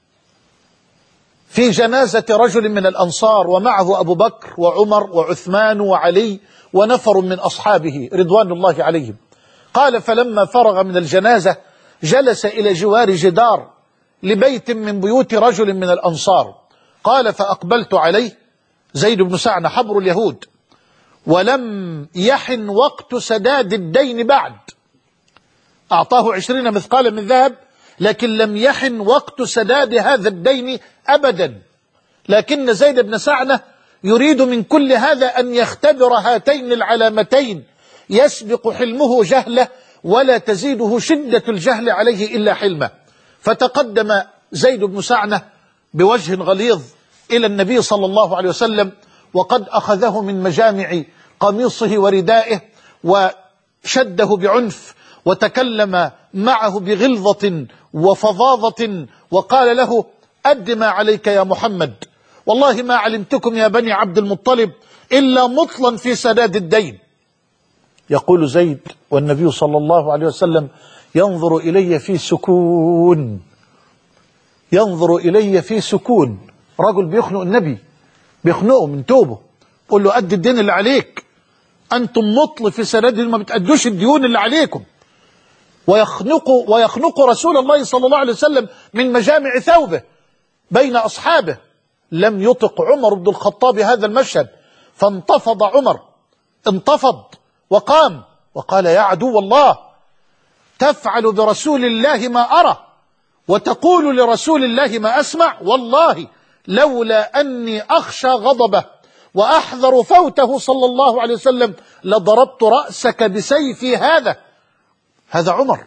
في جنازة رجل من الأنصار، ومعه أبو بكر وعمر وعثمان وعلي ونفر من أصحابه رضوان الله عليهم. قال: فلما فرغ من الجنازة جلس إلى جوار جدار لبيت من بيوت رجل من الأنصار. قال: فأقبلت عليه، زيد بن سعنة حبر اليهود، ولم يحن وقت سداد الدين بعد، أعطاه عشرين مثقالا من ذهب، لكن لم يحن وقت سداد هذا الدين أبدا. لكن زيد بن سعنة يريد من كل هذا أن يختبر هاتين العلامتين: يسبق حلمه جهله ولا تزيده شدة الجهل عليه إلا حلمه. فتقدم زيد بن سعنة بوجه غليظ إلى النبي صلى الله عليه وسلم، وقد أخذه من مجامع قميصه وردائه وشده بعنف، وتكلم معه بغلظة وفظاظة، وقال له: أد ما عليك يا محمد، والله ما علمتكم يا بني عبد المطلب إلا مطلا في سداد الدين. يقول زيد والنبي صلى الله عليه وسلم ينظر إلي في سكون، ينظر إلي في سكون. رجل بيخنق النبي، بيخنقه من توبه، قل له أد الدين اللي عليك، أنتم مطل في سند ما بتأدوش الديون اللي عليكم. ويخنقوا ويخنقوا رسول الله صلى الله عليه وسلم من مجامع ثوبه بين أصحابه. لم يطق عمر بن الخطاب هذا المشهد، فانتفض عمر، انتفض وقام وقال: يا عدو الله، تفعل برسول الله ما أرى وتقول لرسول الله ما أسمع، والله لولا أني أخشى غضبه وأحذر فوته صلى الله عليه وسلم لضربت رأسك بسيفي هذا. هذا عمر.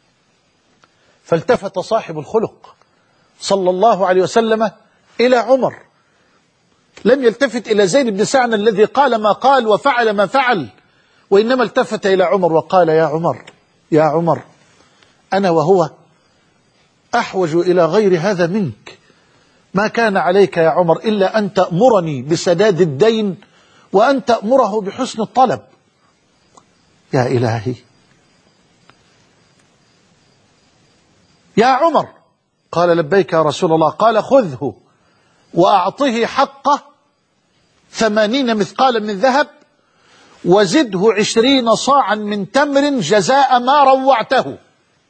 فالتفت صاحب الخلق صلى الله عليه وسلم إلى عمر، لم يلتفت إلى زيد بن سعنة الذي قال ما قال وفعل ما فعل، وإنما التفت إلى عمر وقال: يا عمر، يا عمر، أنا وهو أحوج إلى غير هذا منك. ما كان عليك يا عمر إلا أن تأمرني بسداد الدين وأن تأمره بحسن الطلب. يا إلهي، يا عمر. قال: لبيك يا رسول الله. قال: خذه وأعطه حقه ثمانين مثقالا من ذهب وزده عشرين صاعا من تمر جزاء ما روعته.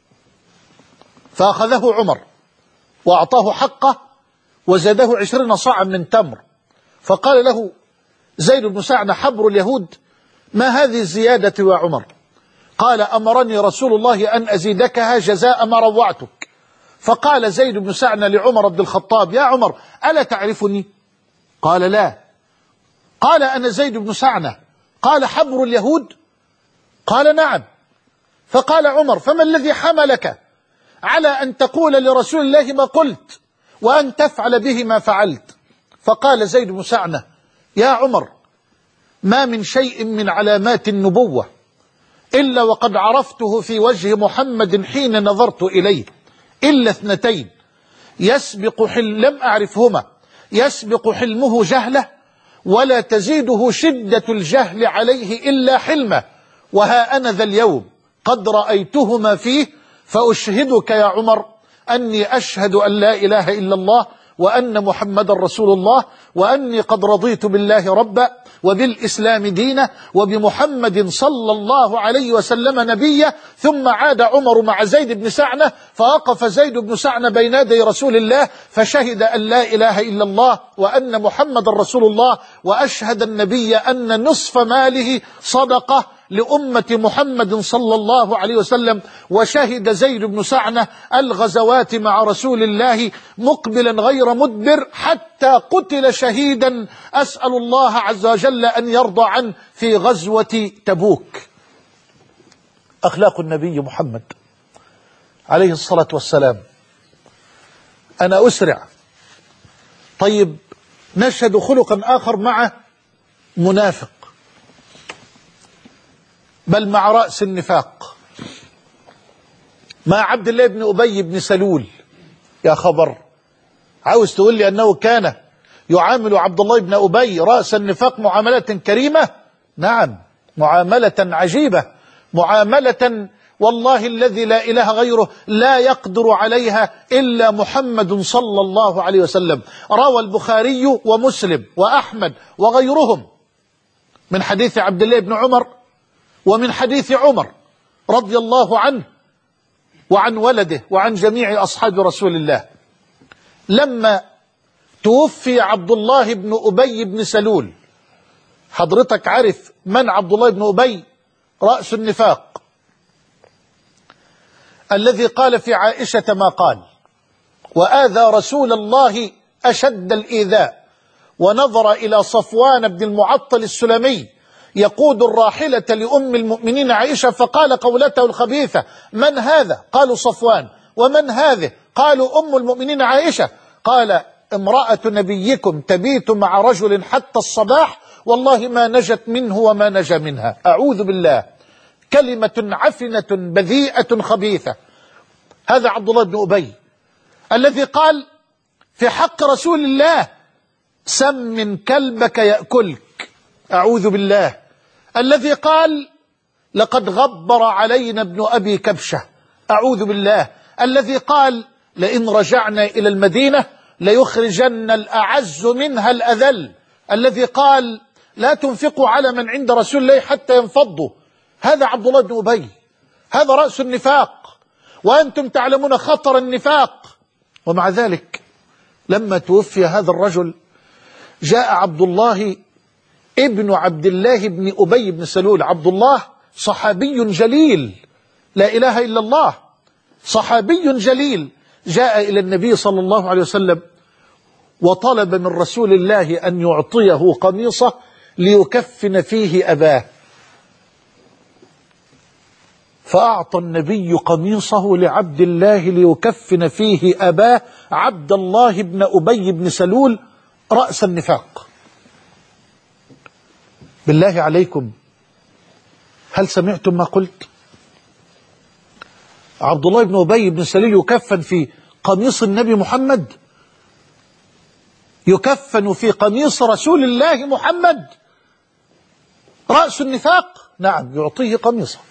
فأخذه عمر وأعطاه حقه وزاده عشرين صاعا من تمر. فقال له زيد بن سعنة حبر اليهود: ما هذه الزيادة يا عمر؟ قال: أمرني رسول الله أن أزيدكها جزاء ما روعتك. فقال زيد بن سعنة لعمر بن الخطاب: يا عمر، ألا تعرفني؟ قال: لا. قال: أنا زيد بن سعنة. قال: حبر اليهود؟ قال: نعم. فقال عمر: فما الذي حملك على أن تقول لرسول الله ما قلت وأن تفعل به ما فعلت؟ فقال زيد بن سعنة: يا عمر، ما من شيء من علامات النبوة إلا وقد عرفته في وجه محمد حين نظرت إليه، إلا اثنتين يسبق حل لم أعرفهما، يسبق حلمه جهله ولا تزيده شدة الجهل عليه إلا حلمه، وها أنا ذا اليوم قد رأيتهما فيه، فأشهدك يا عمر أني أشهد أن لا إله إلا الله وأن محمد رسول الله، وأني قد رضيت بالله ربا وبالإسلام دينا وبمحمد صلى الله عليه وسلم نبيا. ثم عاد عمر مع زيد بن سعنة، فوقف زيد بن سعنة بين يدي رسول الله فشهد أن لا إله إلا الله وأن محمد رسول الله، وأشهد النبي أن نصف ماله صدقة لأمة محمد صلى الله عليه وسلم. وشهد زيد بن سعنة الغزوات مع رسول الله مقبلا غير مدبر حتى قتل شهيدا، أسأل الله عز وجل أن يرضى عنه، في غزوة تبوك. أخلاق النبي محمد عليه الصلاة والسلام. أنا أسرع. طيب، نشهد خلقا آخر مع منافق، بل مع رأس النفاق، مع عبد الله بن أبي بن سلول. يا خبر، عاوز تقول لي أنه كان يعامل عبد الله بن أبي رأس النفاق معاملة كريمة؟ نعم، معاملة عجيبة، معاملة والله الذي لا إله غيره لا يقدر عليها إلا محمد صلى الله عليه وسلم. روى البخاري ومسلم وأحمد وغيرهم من حديث عبد الله بن عمر ومن حديث عمر رضي الله عنه وعن ولده وعن جميع أصحاب رسول الله، لما توفي عبد الله بن أبي بن سلول. حضرتك عارف من عبد الله بن أبي؟ رأس النفاق الذي قال في عائشة ما قال، وآذى رسول الله أشد الإيذاء، ونظر إلى صفوان بن المعطل السلمي يقود الراحلة لأم المؤمنين عائشة فقال قولته الخبيثة: من هذا؟ قالوا صفوان. ومن هذه؟ قالوا أم المؤمنين عائشة. قال: امرأة نبيكم تبيت مع رجل حتى الصباح، والله ما نجت منه وما نجا منها. أعوذ بالله، كلمة عفنة بذيئة خبيثة. هذا عبد الله بن أبي الذي قال في حق رسول الله: سمن كلبك يأكلك. أعوذ بالله. الذي قال لقد غبر علينا ابن أبي كبشة، أعوذ بالله، الذي قال لئن رجعنا إلى المدينة ليخرجن الأعز منها الأذل، الذي قال لا تنفقوا على من عند رسول الله حتى ينفضوا. هذا عبد الله بن أبي، هذا رأس النفاق، وأنتم تعلمون خطر النفاق. ومع ذلك لما توفي هذا الرجل جاء عبد الله ابن عبد الله بن أبي بن سلول. عبد الله صحابي جليل، لا إله إلا الله، صحابي جليل، جاء إلى النبي صلى الله عليه وسلم وطلب من رسول الله أن يعطيه قميصه ليكفن فيه أباه، فأعطى النبي قميصه لعبد الله ليكفن فيه أباه عبد الله بن أبي بن سلول رأس النفاق. بالله عليكم، هل سمعتم ما قلت؟ عبد الله بن أبي بن سلول يكفن في قميص النبي محمد، يكفن في قميص رسول الله محمد، رأس النفاق، نعم، يعطيه قميصه.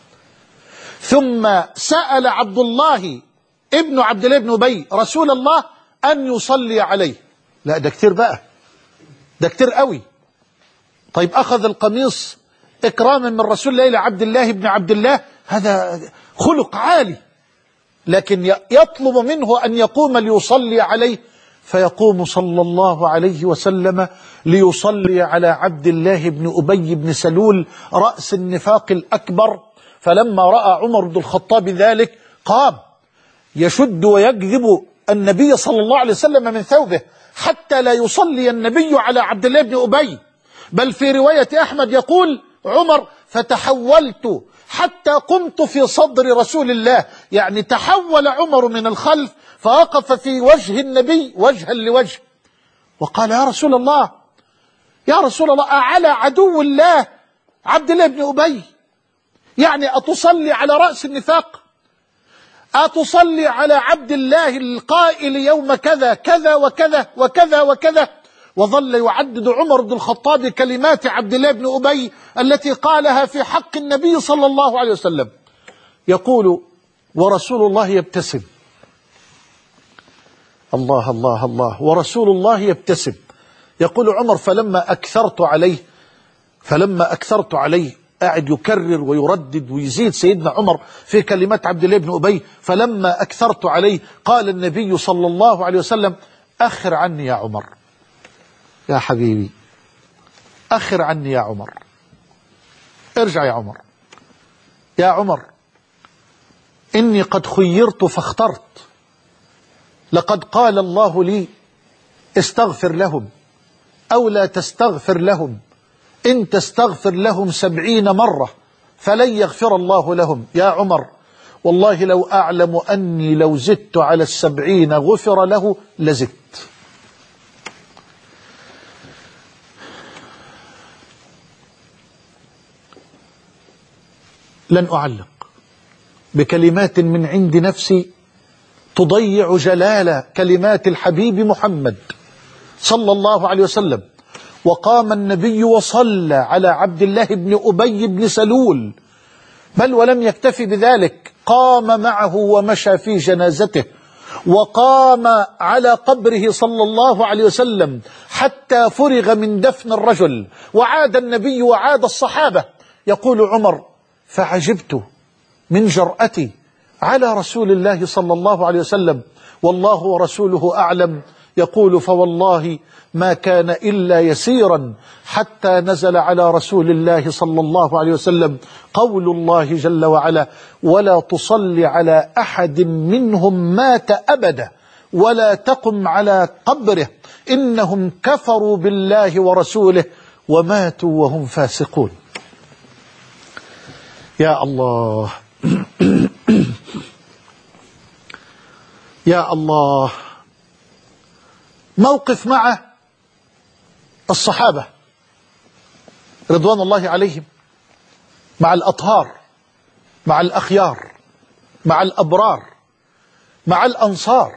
ثم سأل عبد الله ابن عبد الله بن أبي رسول الله أن يصلي عليه. لا ده كتير بقى، ده كتير قوي. طيب أخذ القميص إكراما من رسول الله إلى عبد الله بن عبد الله، هذا خلق عالي، لكن يطلب منه أن يقوم ليصلي عليه، فيقوم صلى الله عليه وسلم ليصلي على عبد الله بن أبي بن سلول رأس النفاق الأكبر. فلما رأى عمر بن الخطاب ذلك قام يشد ويجذب النبي صلى الله عليه وسلم من ثوبه حتى لا يصلي النبي على عبد الله بن أبي. بل في رواية أحمد يقول عمر فتحولت حتى قمت في صدر رسول الله، يعني تحول عمر من الخلف فوقف في وجه النبي وجها لوجه، وقال يا رسول الله، يا رسول الله، أعلى عدو الله عبد الله بن أبي، يعني أتصلي على رأس النفاق؟ أتصلي على عبد الله القائل يوم كذا كذا وكذا وكذا وكذا؟ وظل يعدد عمر بن الخطاب كلمات عبد الله بن أبي التي قالها في حق النبي صلى الله عليه وسلم، يقول ورسول الله يبتسم، الله الله الله، ورسول الله يبتسم. يقول عمر فلما أكثرت عليه فلما أكثرت عليه قاعد يكرر ويردد ويزيد سيدنا عمر في كلمات عبد الله بن أبي، فلما أكثرت عليه قال النبي صلى الله عليه وسلم أخر عني يا عمر، يا حبيبي أخر عني يا عمر، ارجع يا عمر، يا عمر إني قد خيرت فاخترت، لقد قال الله لي استغفر لهم أو لا تستغفر لهم، إن تستغفر لهم سبعين مرة فلن يغفر الله لهم. يا عمر والله لو أعلم أني لو زدت على السبعين غفر له لزدت. لن أعلق بكلمات من عند نفسي تضيع جلال كلمات الحبيب محمد صلى الله عليه وسلم. وقام النبي وصلى على عبد الله بن أبي بن سلول، بل ولم يكتفي بذلك، قام معه ومشى في جنازته، وقام على قبره صلى الله عليه وسلم حتى فرغ من دفن الرجل، وعاد النبي وعاد الصحابة. يقول عمر فعجبت من جرأتي على رسول الله صلى الله عليه وسلم، والله ورسوله أعلم. يقول فوالله ما كان إلا يسيرا حتى نزل على رسول الله صلى الله عليه وسلم قول الله جل وعلا ولا تصل على أحد منهم مات أبدا ولا تقم على قبره إنهم كفروا بالله ورسوله وماتوا وهم فاسقون. يا الله يا الله. موقف مع الصحابة رضوان الله عليهم، مع الأطهار، مع الأخيار، مع الأبرار، مع الأنصار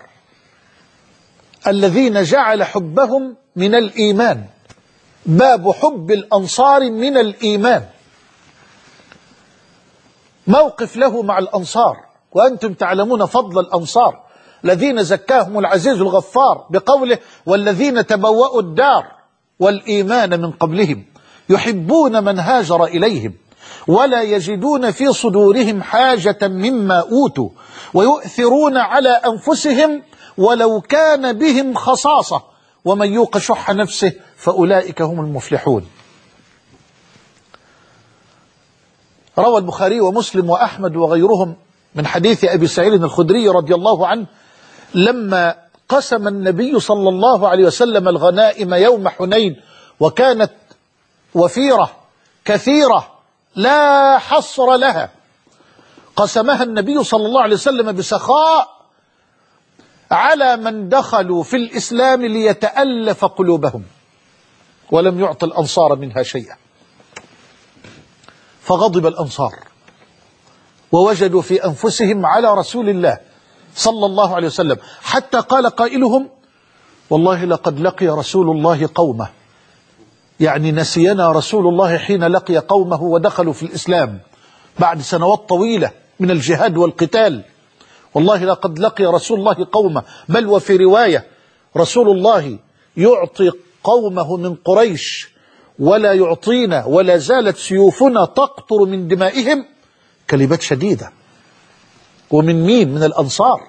الذين جعل حبهم من الإيمان، باب حب الأنصار من الإيمان. موقف له مع الأنصار، وأنتم تعلمون فضل الأنصار الذين زكاهم العزيز الغفار بقوله: والذين تبوأوا الدار والإيمان من قبلهم يحبون من هاجر إليهم ولا يجدون في صدورهم حاجة مما أوتوا ويؤثرون على أنفسهم ولو كان بهم خصاصة ومن يوق شح نفسه فأولئك هم المفلحون. روى البخاري ومسلم وأحمد وغيرهم من حديث أبي سعيد الخدري رضي الله عنه لما قسم النبي صلى الله عليه وسلم الغنائم يوم حنين، وكانت وفيرة كثيرة لا حصر لها، قسمها النبي صلى الله عليه وسلم بسخاء على من دخلوا في الإسلام ليتألف قلوبهم، ولم يعط الأنصار منها شيئا. فغضب الأنصار ووجدوا في أنفسهم على رسول الله صلى الله عليه وسلم، حتى قال قائلهم: والله لقد لقي رسول الله قومه، يعني نسينا رسول الله حين لقي قومه ودخلوا في الإسلام بعد سنوات طويلة من الجهاد والقتال. والله لقد لقي رسول الله قومه، بل وفي رواية رسول الله يعطي قومه من قريش ولا يعطينا ولا زالت سيوفنا تقطر من دمائهم. كلمات شديدة. ومن مين؟ من الأنصار.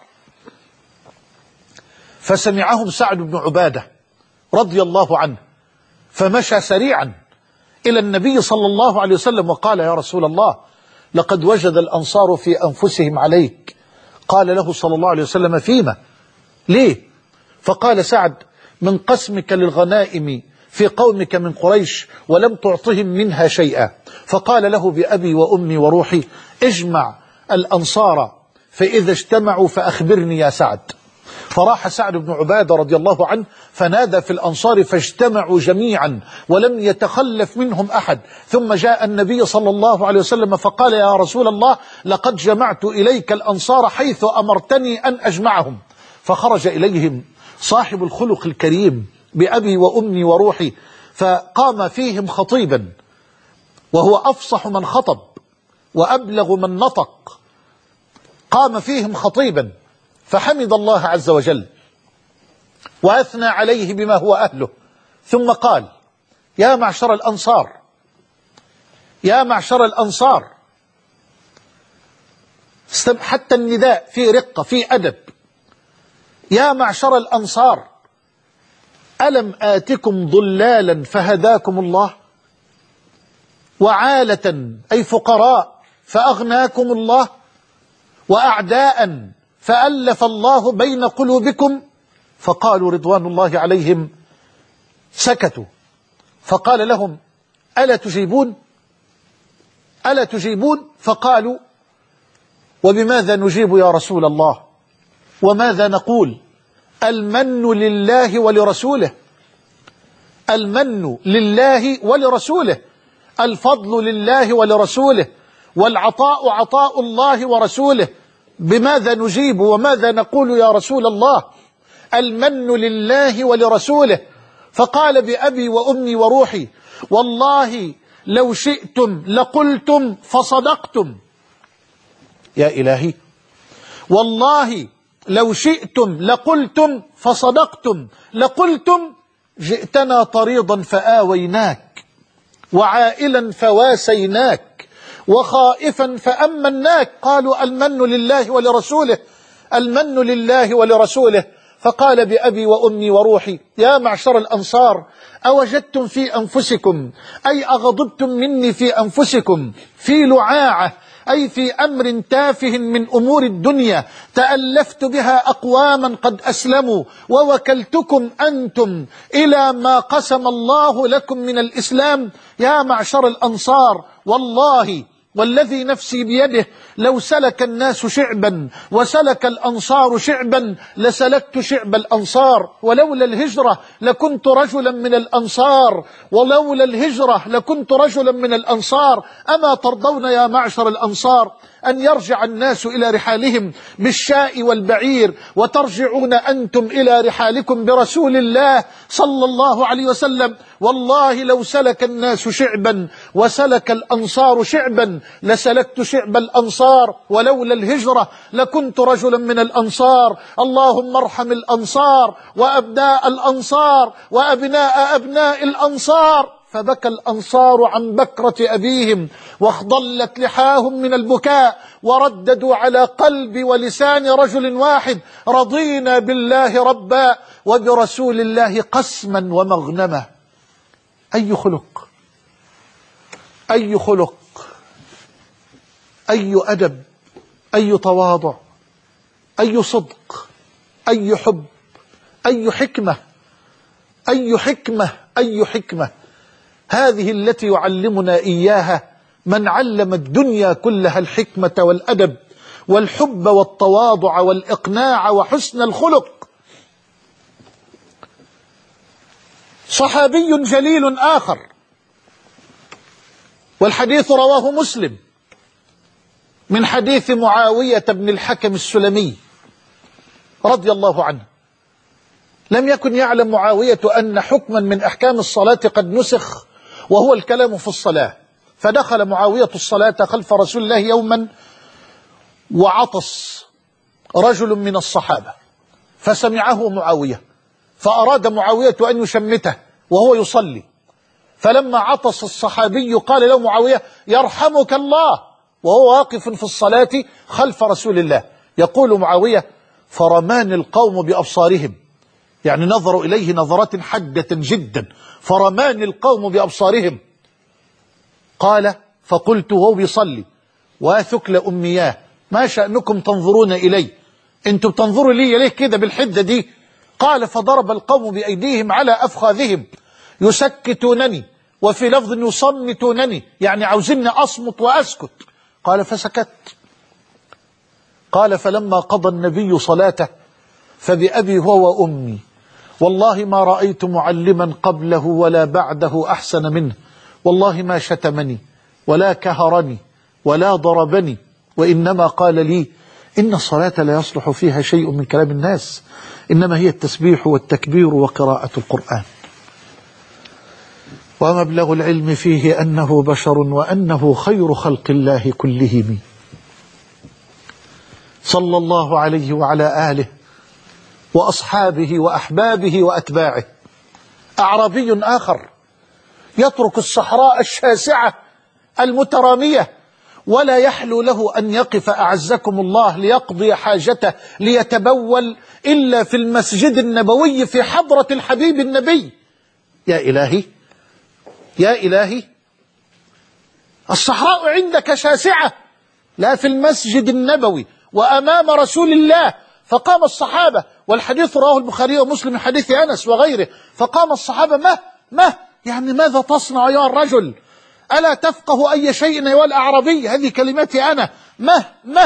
فسمعهم سعد بن عبادة رضي الله عنه، فمشى سريعا إلى النبي صلى الله عليه وسلم وقال: يا رسول الله، لقد وجد الأنصار في أنفسهم عليك. قال له صلى الله عليه وسلم: فيما؟ ليه؟ فقال سعد: من قسمك للغنائم في قومك من قريش ولم تعطهم منها شيئا. فقال له: بأبي وأمي وروحي اجمع الأنصار فإذا اجتمعوا فأخبرني يا سعد. فراح سعد بن عبادة رضي الله عنه فنادى في الأنصار فاجتمعوا جميعا ولم يتخلف منهم أحد. ثم جاء النبي صلى الله عليه وسلم فقال: يا رسول الله، لقد جمعت إليك الأنصار حيث أمرتني أن أجمعهم. فخرج إليهم صاحب الخلق الكريم بأبي وأمي وروحي، فقام فيهم خطيبا، وهو أفصح من خطب وأبلغ من نطق. قام فيهم خطيبا فحمد الله عز وجل وأثنى عليه بما هو أهله، ثم قال: يا معشر الأنصار، يا معشر الأنصار، حتى النداء في رقة في أدب. يا معشر الأنصار، ألم آتكم ضلالا فهداكم الله، وعالة أي فقراء فأغناكم الله، وأعداء فألف الله بين قلوبكم. فقالوا رضوان الله عليهم سكتوا. فقال لهم: ألا تجيبون؟ ألا تجيبون؟ فقالوا: وبماذا نجيب يا رسول الله؟ وماذا نقول؟ المن لله ولرسوله، المن لله ولرسوله، الفضل لله ولرسوله، والعطاء عطاء الله ورسوله. بماذا نجيب وماذا نقول يا رسول الله؟ المن لله ولرسوله. فقال: بأبي وأمي وروحي، والله لو شئتم لقلتم فصدقتم. يا إلهي، والله لو شئتم لقلتم فصدقتم، لقلتم: جئتنا طريضا فآويناك، وعائلا فواسيناك، وخائفا فأمناك. قالوا: المن لله ولرسوله، المن لله ولرسوله. فقال: بأبي وأمي وروحي، يا معشر الأنصار، أوجدتم في أنفسكم، أي أغضبتم مني في أنفسكم، في لعاعة، أي في أمر تافه من أمور الدنيا تألفت بها أقواما قد أسلموا، ووكلتكم أنتم إلى ما قسم الله لكم من الإسلام. يا معشر الأنصار، والله والذي نفسي بيده، لو سلك الناس شعبا وسلك الأنصار شعبا لسلكت شعب الأنصار، ولولا الهجرة لكنت رجلا من الأنصار، ولولا الهجرة لكنت رجلا من الأنصار. أما ترضون يا معشر الأنصار أن يرجع الناس إلى رحالهم بالشاء والبعير، وترجعون أنتم إلى رحالكم برسول الله صلى الله عليه وسلم. والله لو سلك الناس شعبا وسلك الأنصار شعبا لسلكت شعب الأنصار، ولولا الهجرة لكنت رجلا من الأنصار. اللهم ارحم الأنصار وأبناء الأنصار وأبناء أبناء الأنصار. فبكى الأنصار عن بكرة أبيهم واخضلت لحاهم من البكاء، ورددوا على قلب ولسان رجل واحد: رضينا بالله ربا وبرسول الله قسما ومغنما. أي خلق، أي خلق، أي أدب، أي تواضع، أي صدق، أي حب، أي حكمة، أي حكمة، أي حكمة. هذه التي يعلمنا إياها من علم الدنيا كلها الحكمة والأدب والحب والتواضع والإقناع وحسن الخلق. صحابي جليل آخر، والحديث رواه مسلم من حديث معاوية بن الحكم السلمي رضي الله عنه. لم يكن يعلم معاوية أن حكما من أحكام الصلاة قد نسخ، وهو الكلام في الصلاة. فدخل معاوية الصلاة خلف رسول الله يوما، وعطس رجل من الصحابة فسمعه معاوية، فأراد معاوية أن يشمته وهو يصلي. فلما عطس الصحابي قال له معاوية: يرحمك الله، وهو واقف في الصلاة خلف رسول الله. يقول معاوية: فرمان القوم بأبصارهم، يعني نظروا إليه نظرات حادة جدا، فرمان القوم بأبصارهم. قال: فقلت وهو بيصلي: واثكل أمياه، ما شأنكم تنظرون إلي؟ انتم بتنظروا لي ليه كده بالحدة دي؟ قال: فضرب القوم بأيديهم على أفخاذهم يسكتونني، وفي لفظ يصمتونني، يعني عاوزيني أصمت وأسكت. قال: فسكت. قال: فلما قضى النبي صلاته فبأبي هو وأمي والله ما رأيت معلما قبله ولا بعده أحسن منه، والله ما شتمني ولا كهرني ولا ضربني، وإنما قال لي: إن الصلاة لا يصلح فيها شيء من كلام الناس، إنما هي التسبيح والتكبير وقراءة القرآن. ومبلغ العلم فيه أنه بشر وأنه خير خلق الله كلهم، صلى الله عليه وعلى آله وأصحابه وأحبابه وأتباعه. أعرابي آخر يترك الصحراء الشاسعة المترامية ولا يحلو له أن يقف أعزكم الله ليقضي حاجته ليتبول إلا في المسجد النبوي في حضرة الحبيب النبي. يا إلهي، يا إلهي، الصحراء عندك شاسعة، لا في المسجد النبوي وأمام رسول الله. فقام الصحابة، والحديث رواه البخاري ومسلم من حديث أنس وغيره، فقام الصحابة: ما ما يعني ماذا تصنع أيها الرجل؟ ألا تفقه أي شيء أيها الأعرابي؟ هذه كلمتي أنا، ما ما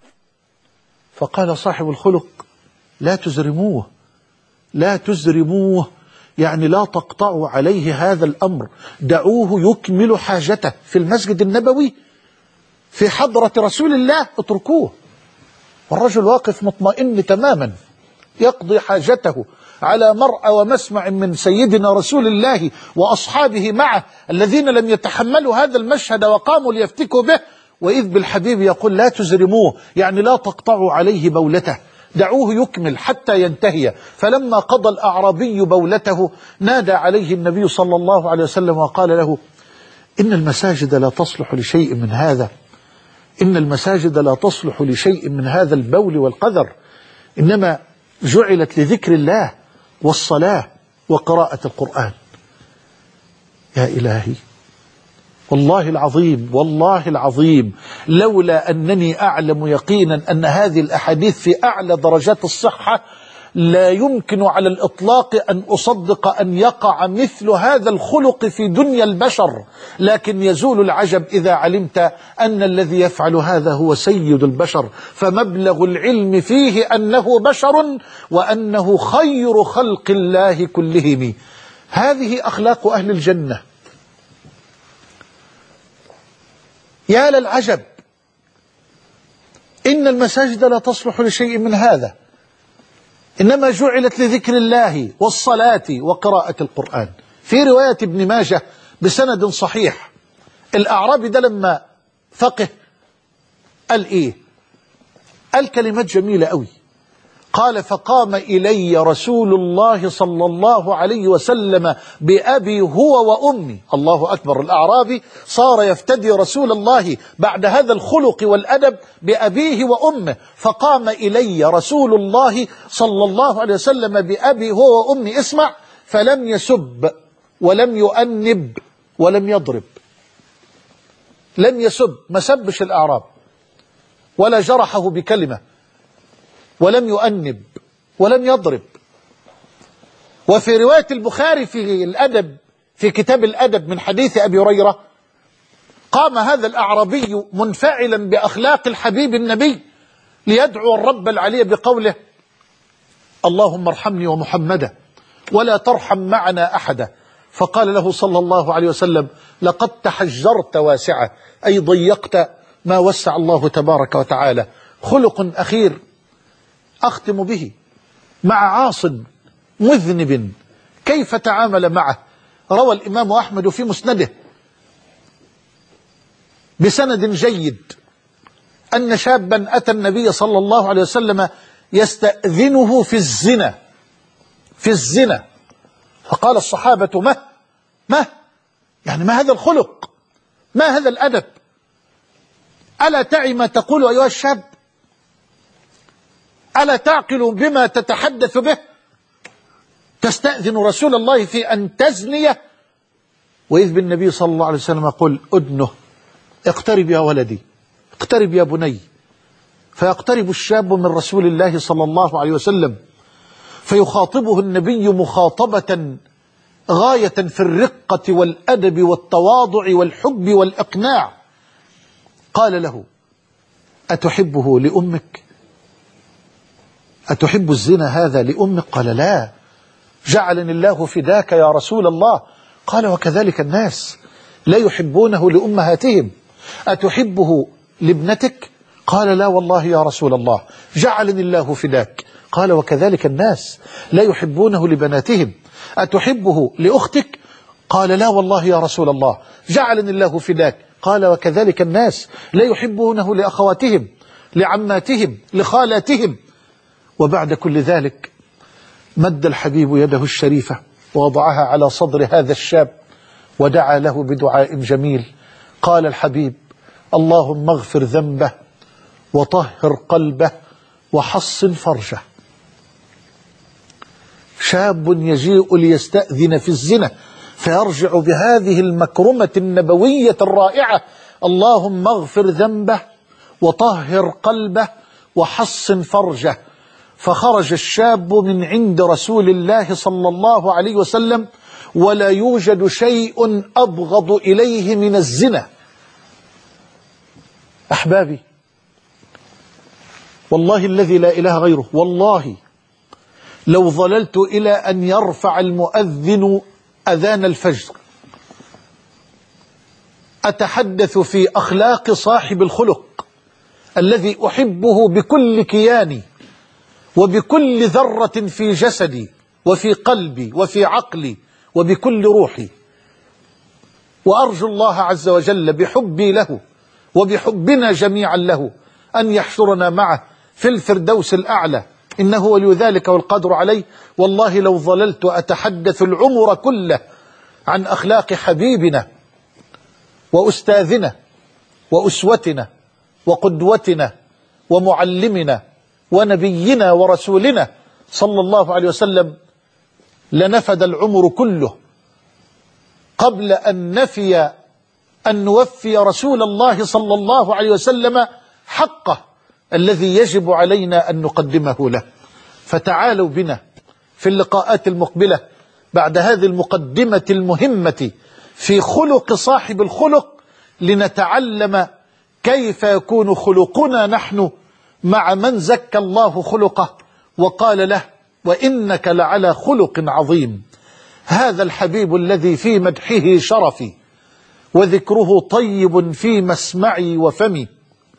فقال صاحب الخلق: لا تزرموه، لا تزرموه، يعني لا تقطعوا عليه هذا الأمر، دعوه يكمل حاجته في المسجد النبوي في حضرة رسول الله، اتركوه. والرجل واقف مطمئن تماما يقضي حاجته على مرأى ومسمع من سيدنا رسول الله وأصحابه معه الذين لم يتحملوا هذا المشهد وقاموا ليفتكوا به، وإذ بالحبيب يقول: لا تزرموه، يعني لا تقطعوا عليه بولته، دعوه يكمل حتى ينتهي. فلما قضى الأعرابي بولته نادى عليه النبي صلى الله عليه وسلم وقال له: إن المساجد لا تصلح لشيء من هذا، إن المساجد لا تصلح لشيء من هذا البول والقذر، إنما جعلت لذكر الله والصلاة وقراءة القرآن. يا إلهي، والله العظيم، والله العظيم، لولا أنني أعلم يقينا أن هذه الأحاديث في أعلى درجات الصحة لا يمكن على الإطلاق أن أصدق أن يقع مثل هذا الخلق في دنيا البشر. لكن يزول العجب إذا علمت أن الذي يفعل هذا هو سيد البشر، فمبلغ العلم فيه أنه بشر وأنه خير خلق الله كلهم. هذه أخلاق أهل الجنة. يا للعجب إن المساجد لا تصلح لشيء من هذا، إنما جعلت لذكر الله والصلاة وقراءة القرآن. في رواية ابن ماجه بسند صحيح، الأعرابي ده لما فقه قال إيه؟ قال كلمات جميلة قوي. قال: فقام إلي رسول الله صلى الله عليه وسلم بأبي هو وأمي. الله أكبر، الأعرابي صار يفتدي رسول الله بعد هذا الخلق والأدب بأبيه وأمه. فقام إلي رسول الله صلى الله عليه وسلم بأبي هو وأمي، اسمع، فلم يسب ولم يؤنب ولم يضرب. لم يسب، ما سبش الأعراب ولا جرحه بكلمة، ولم يؤنب ولم يضرب. وفي رواية البخاري في الأدب، في كتاب الأدب من حديث أبي هريرة، قام هذا الأعرابي منفعلا بأخلاق الحبيب النبي ليدعو الرب العلي بقوله: اللهم ارحمني ومحمدا ولا ترحم معنا أحدا. فقال له صلى الله عليه وسلم: لقد تحجرت واسعة، أي ضيقت ما وسع الله تبارك وتعالى. خلق أخير أختم به مع عاص مذنب، كيف تعامل معه؟ روى الإمام أحمد في مسنده بسند جيد أن شابا أتى النبي صلى الله عليه وسلم يستأذنه في الزنا في الزنا فقال الصحابة: ما ما يعني ما هذا الخلق، ما هذا الأدب، ألا تعي ما تقول أيها الشاب؟ ألا تعقل بما تتحدث به؟ تستأذن رسول الله في أن تزني؟ وإذ بالنبي صلى الله عليه وسلم يقول: أدنه، اقترب يا ولدي، اقترب يا بني. فيقترب الشاب من رسول الله صلى الله عليه وسلم، فيخاطبه النبي مخاطبة غاية في الرقة والأدب والتواضع والحب والإقناع. قال له: أتحبه لأمك؟ أتحب الزنا هذا لأمك؟ قال: لا. جعلني الله فداك يا رسول الله. قال: وكذلك الناس لا يحبونه لأمهاتهم. أتحبه لابنتك؟ قال: لا والله يا رسول الله. جعلني الله فداك. قال: وكذلك الناس لا يحبونه لبناتهم. أتحبه لأختك؟ قال: لا والله يا رسول الله. جعلني الله فداك. قال: وكذلك الناس لا يحبونه لأخواتهم، لعماتهم، لخالاتهم. وبعد كل ذلك مد الحبيب يده الشريفة ووضعها على صدر هذا الشاب ودعا له بدعاء جميل. قال الحبيب: اللهم اغفر ذنبه وطهر قلبه وحصن فرجه. شاب يجيء ليستأذن في الزنا فيرجع بهذه المكرمة النبوية الرائعة: اللهم اغفر ذنبه وطهر قلبه وحصن فرجه. فخرج الشاب من عند رسول الله صلى الله عليه وسلم ولا يوجد شيء أبغض إليه من الزنا. أحبابي، والله الذي لا إله غيره، والله لو ظللت إلى أن يرفع المؤذن أذان الفجر أتحدث في أخلاق صاحب الخلق الذي أحبه بكل كياني وبكل ذرة في جسدي وفي قلبي وفي عقلي وبكل روحي، وأرجو الله عز وجل بحبي له وبحبنا جميعا له أن يحشرنا معه في الفردوس الأعلى، إنه ولي ذلك والقدر عليه. والله لو ظللت أتحدث العمر كله عن أخلاق حبيبنا وأستاذنا وأسوتنا وقدوتنا ومعلمنا ونبينا ورسولنا صلى الله عليه وسلم لنفد العمر كله قبل أن نفي أن نوفي رسول الله صلى الله عليه وسلم حقه الذي يجب علينا أن نقدمه له. فتعالوا بنا في اللقاءات المقبلة بعد هذه المقدمة المهمة في خلق صاحب الخلق لنتعلم كيف يكون خلقنا نحن مع من زكى الله خلقه وقال له: وإنك لعلى خلق عظيم. هذا الحبيب الذي في مدحه شرفي وذكره طيب في مسمعي وفمي،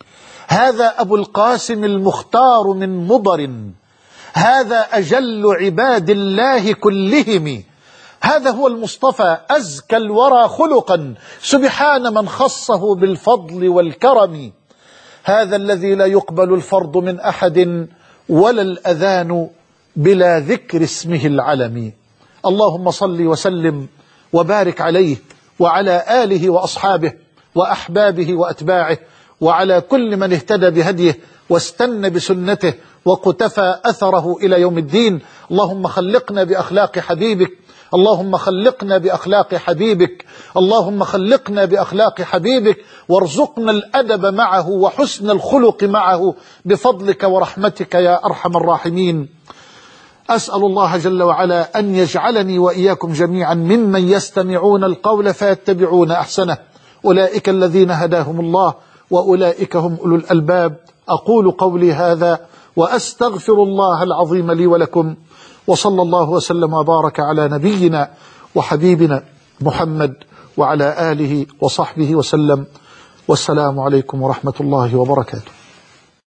هذا أبو القاسم المختار من مضر، هذا أجل عباد الله كلهم، هذا هو المصطفى أزكى الورى خلقا، سبحان من خصه بالفضل والكرم. هذا الذي لا يقبل الفرض من أحد ولا الأذان بلا ذكر اسمه العلم. اللهم صل وسلم وبارك عليه وعلى آله وأصحابه وأحبابه وأتباعه وعلى كل من اهتدى بهديه واستنى بسنته وقتفى أثره إلى يوم الدين. اللهم خلقنا بأخلاق حبيبك، اللهم خلقنا بأخلاق حبيبك، اللهم خلقنا بأخلاق حبيبك، وارزقنا الأدب معه وحسن الخلق معه بفضلك ورحمتك يا أرحم الراحمين. أسأل الله جل وعلا أن يجعلني وإياكم جميعا ممن يستمعون القول فيتبعون أحسنه، أولئك الذين هداهم الله وأولئك هم أولو الألباب. أقول قولي هذا وأستغفر الله العظيم لي ولكم، وصلى الله وسلم وبارك على نبينا وحبيبنا محمد وعلى آله وصحبه وسلم، والسلام عليكم ورحمة الله وبركاته.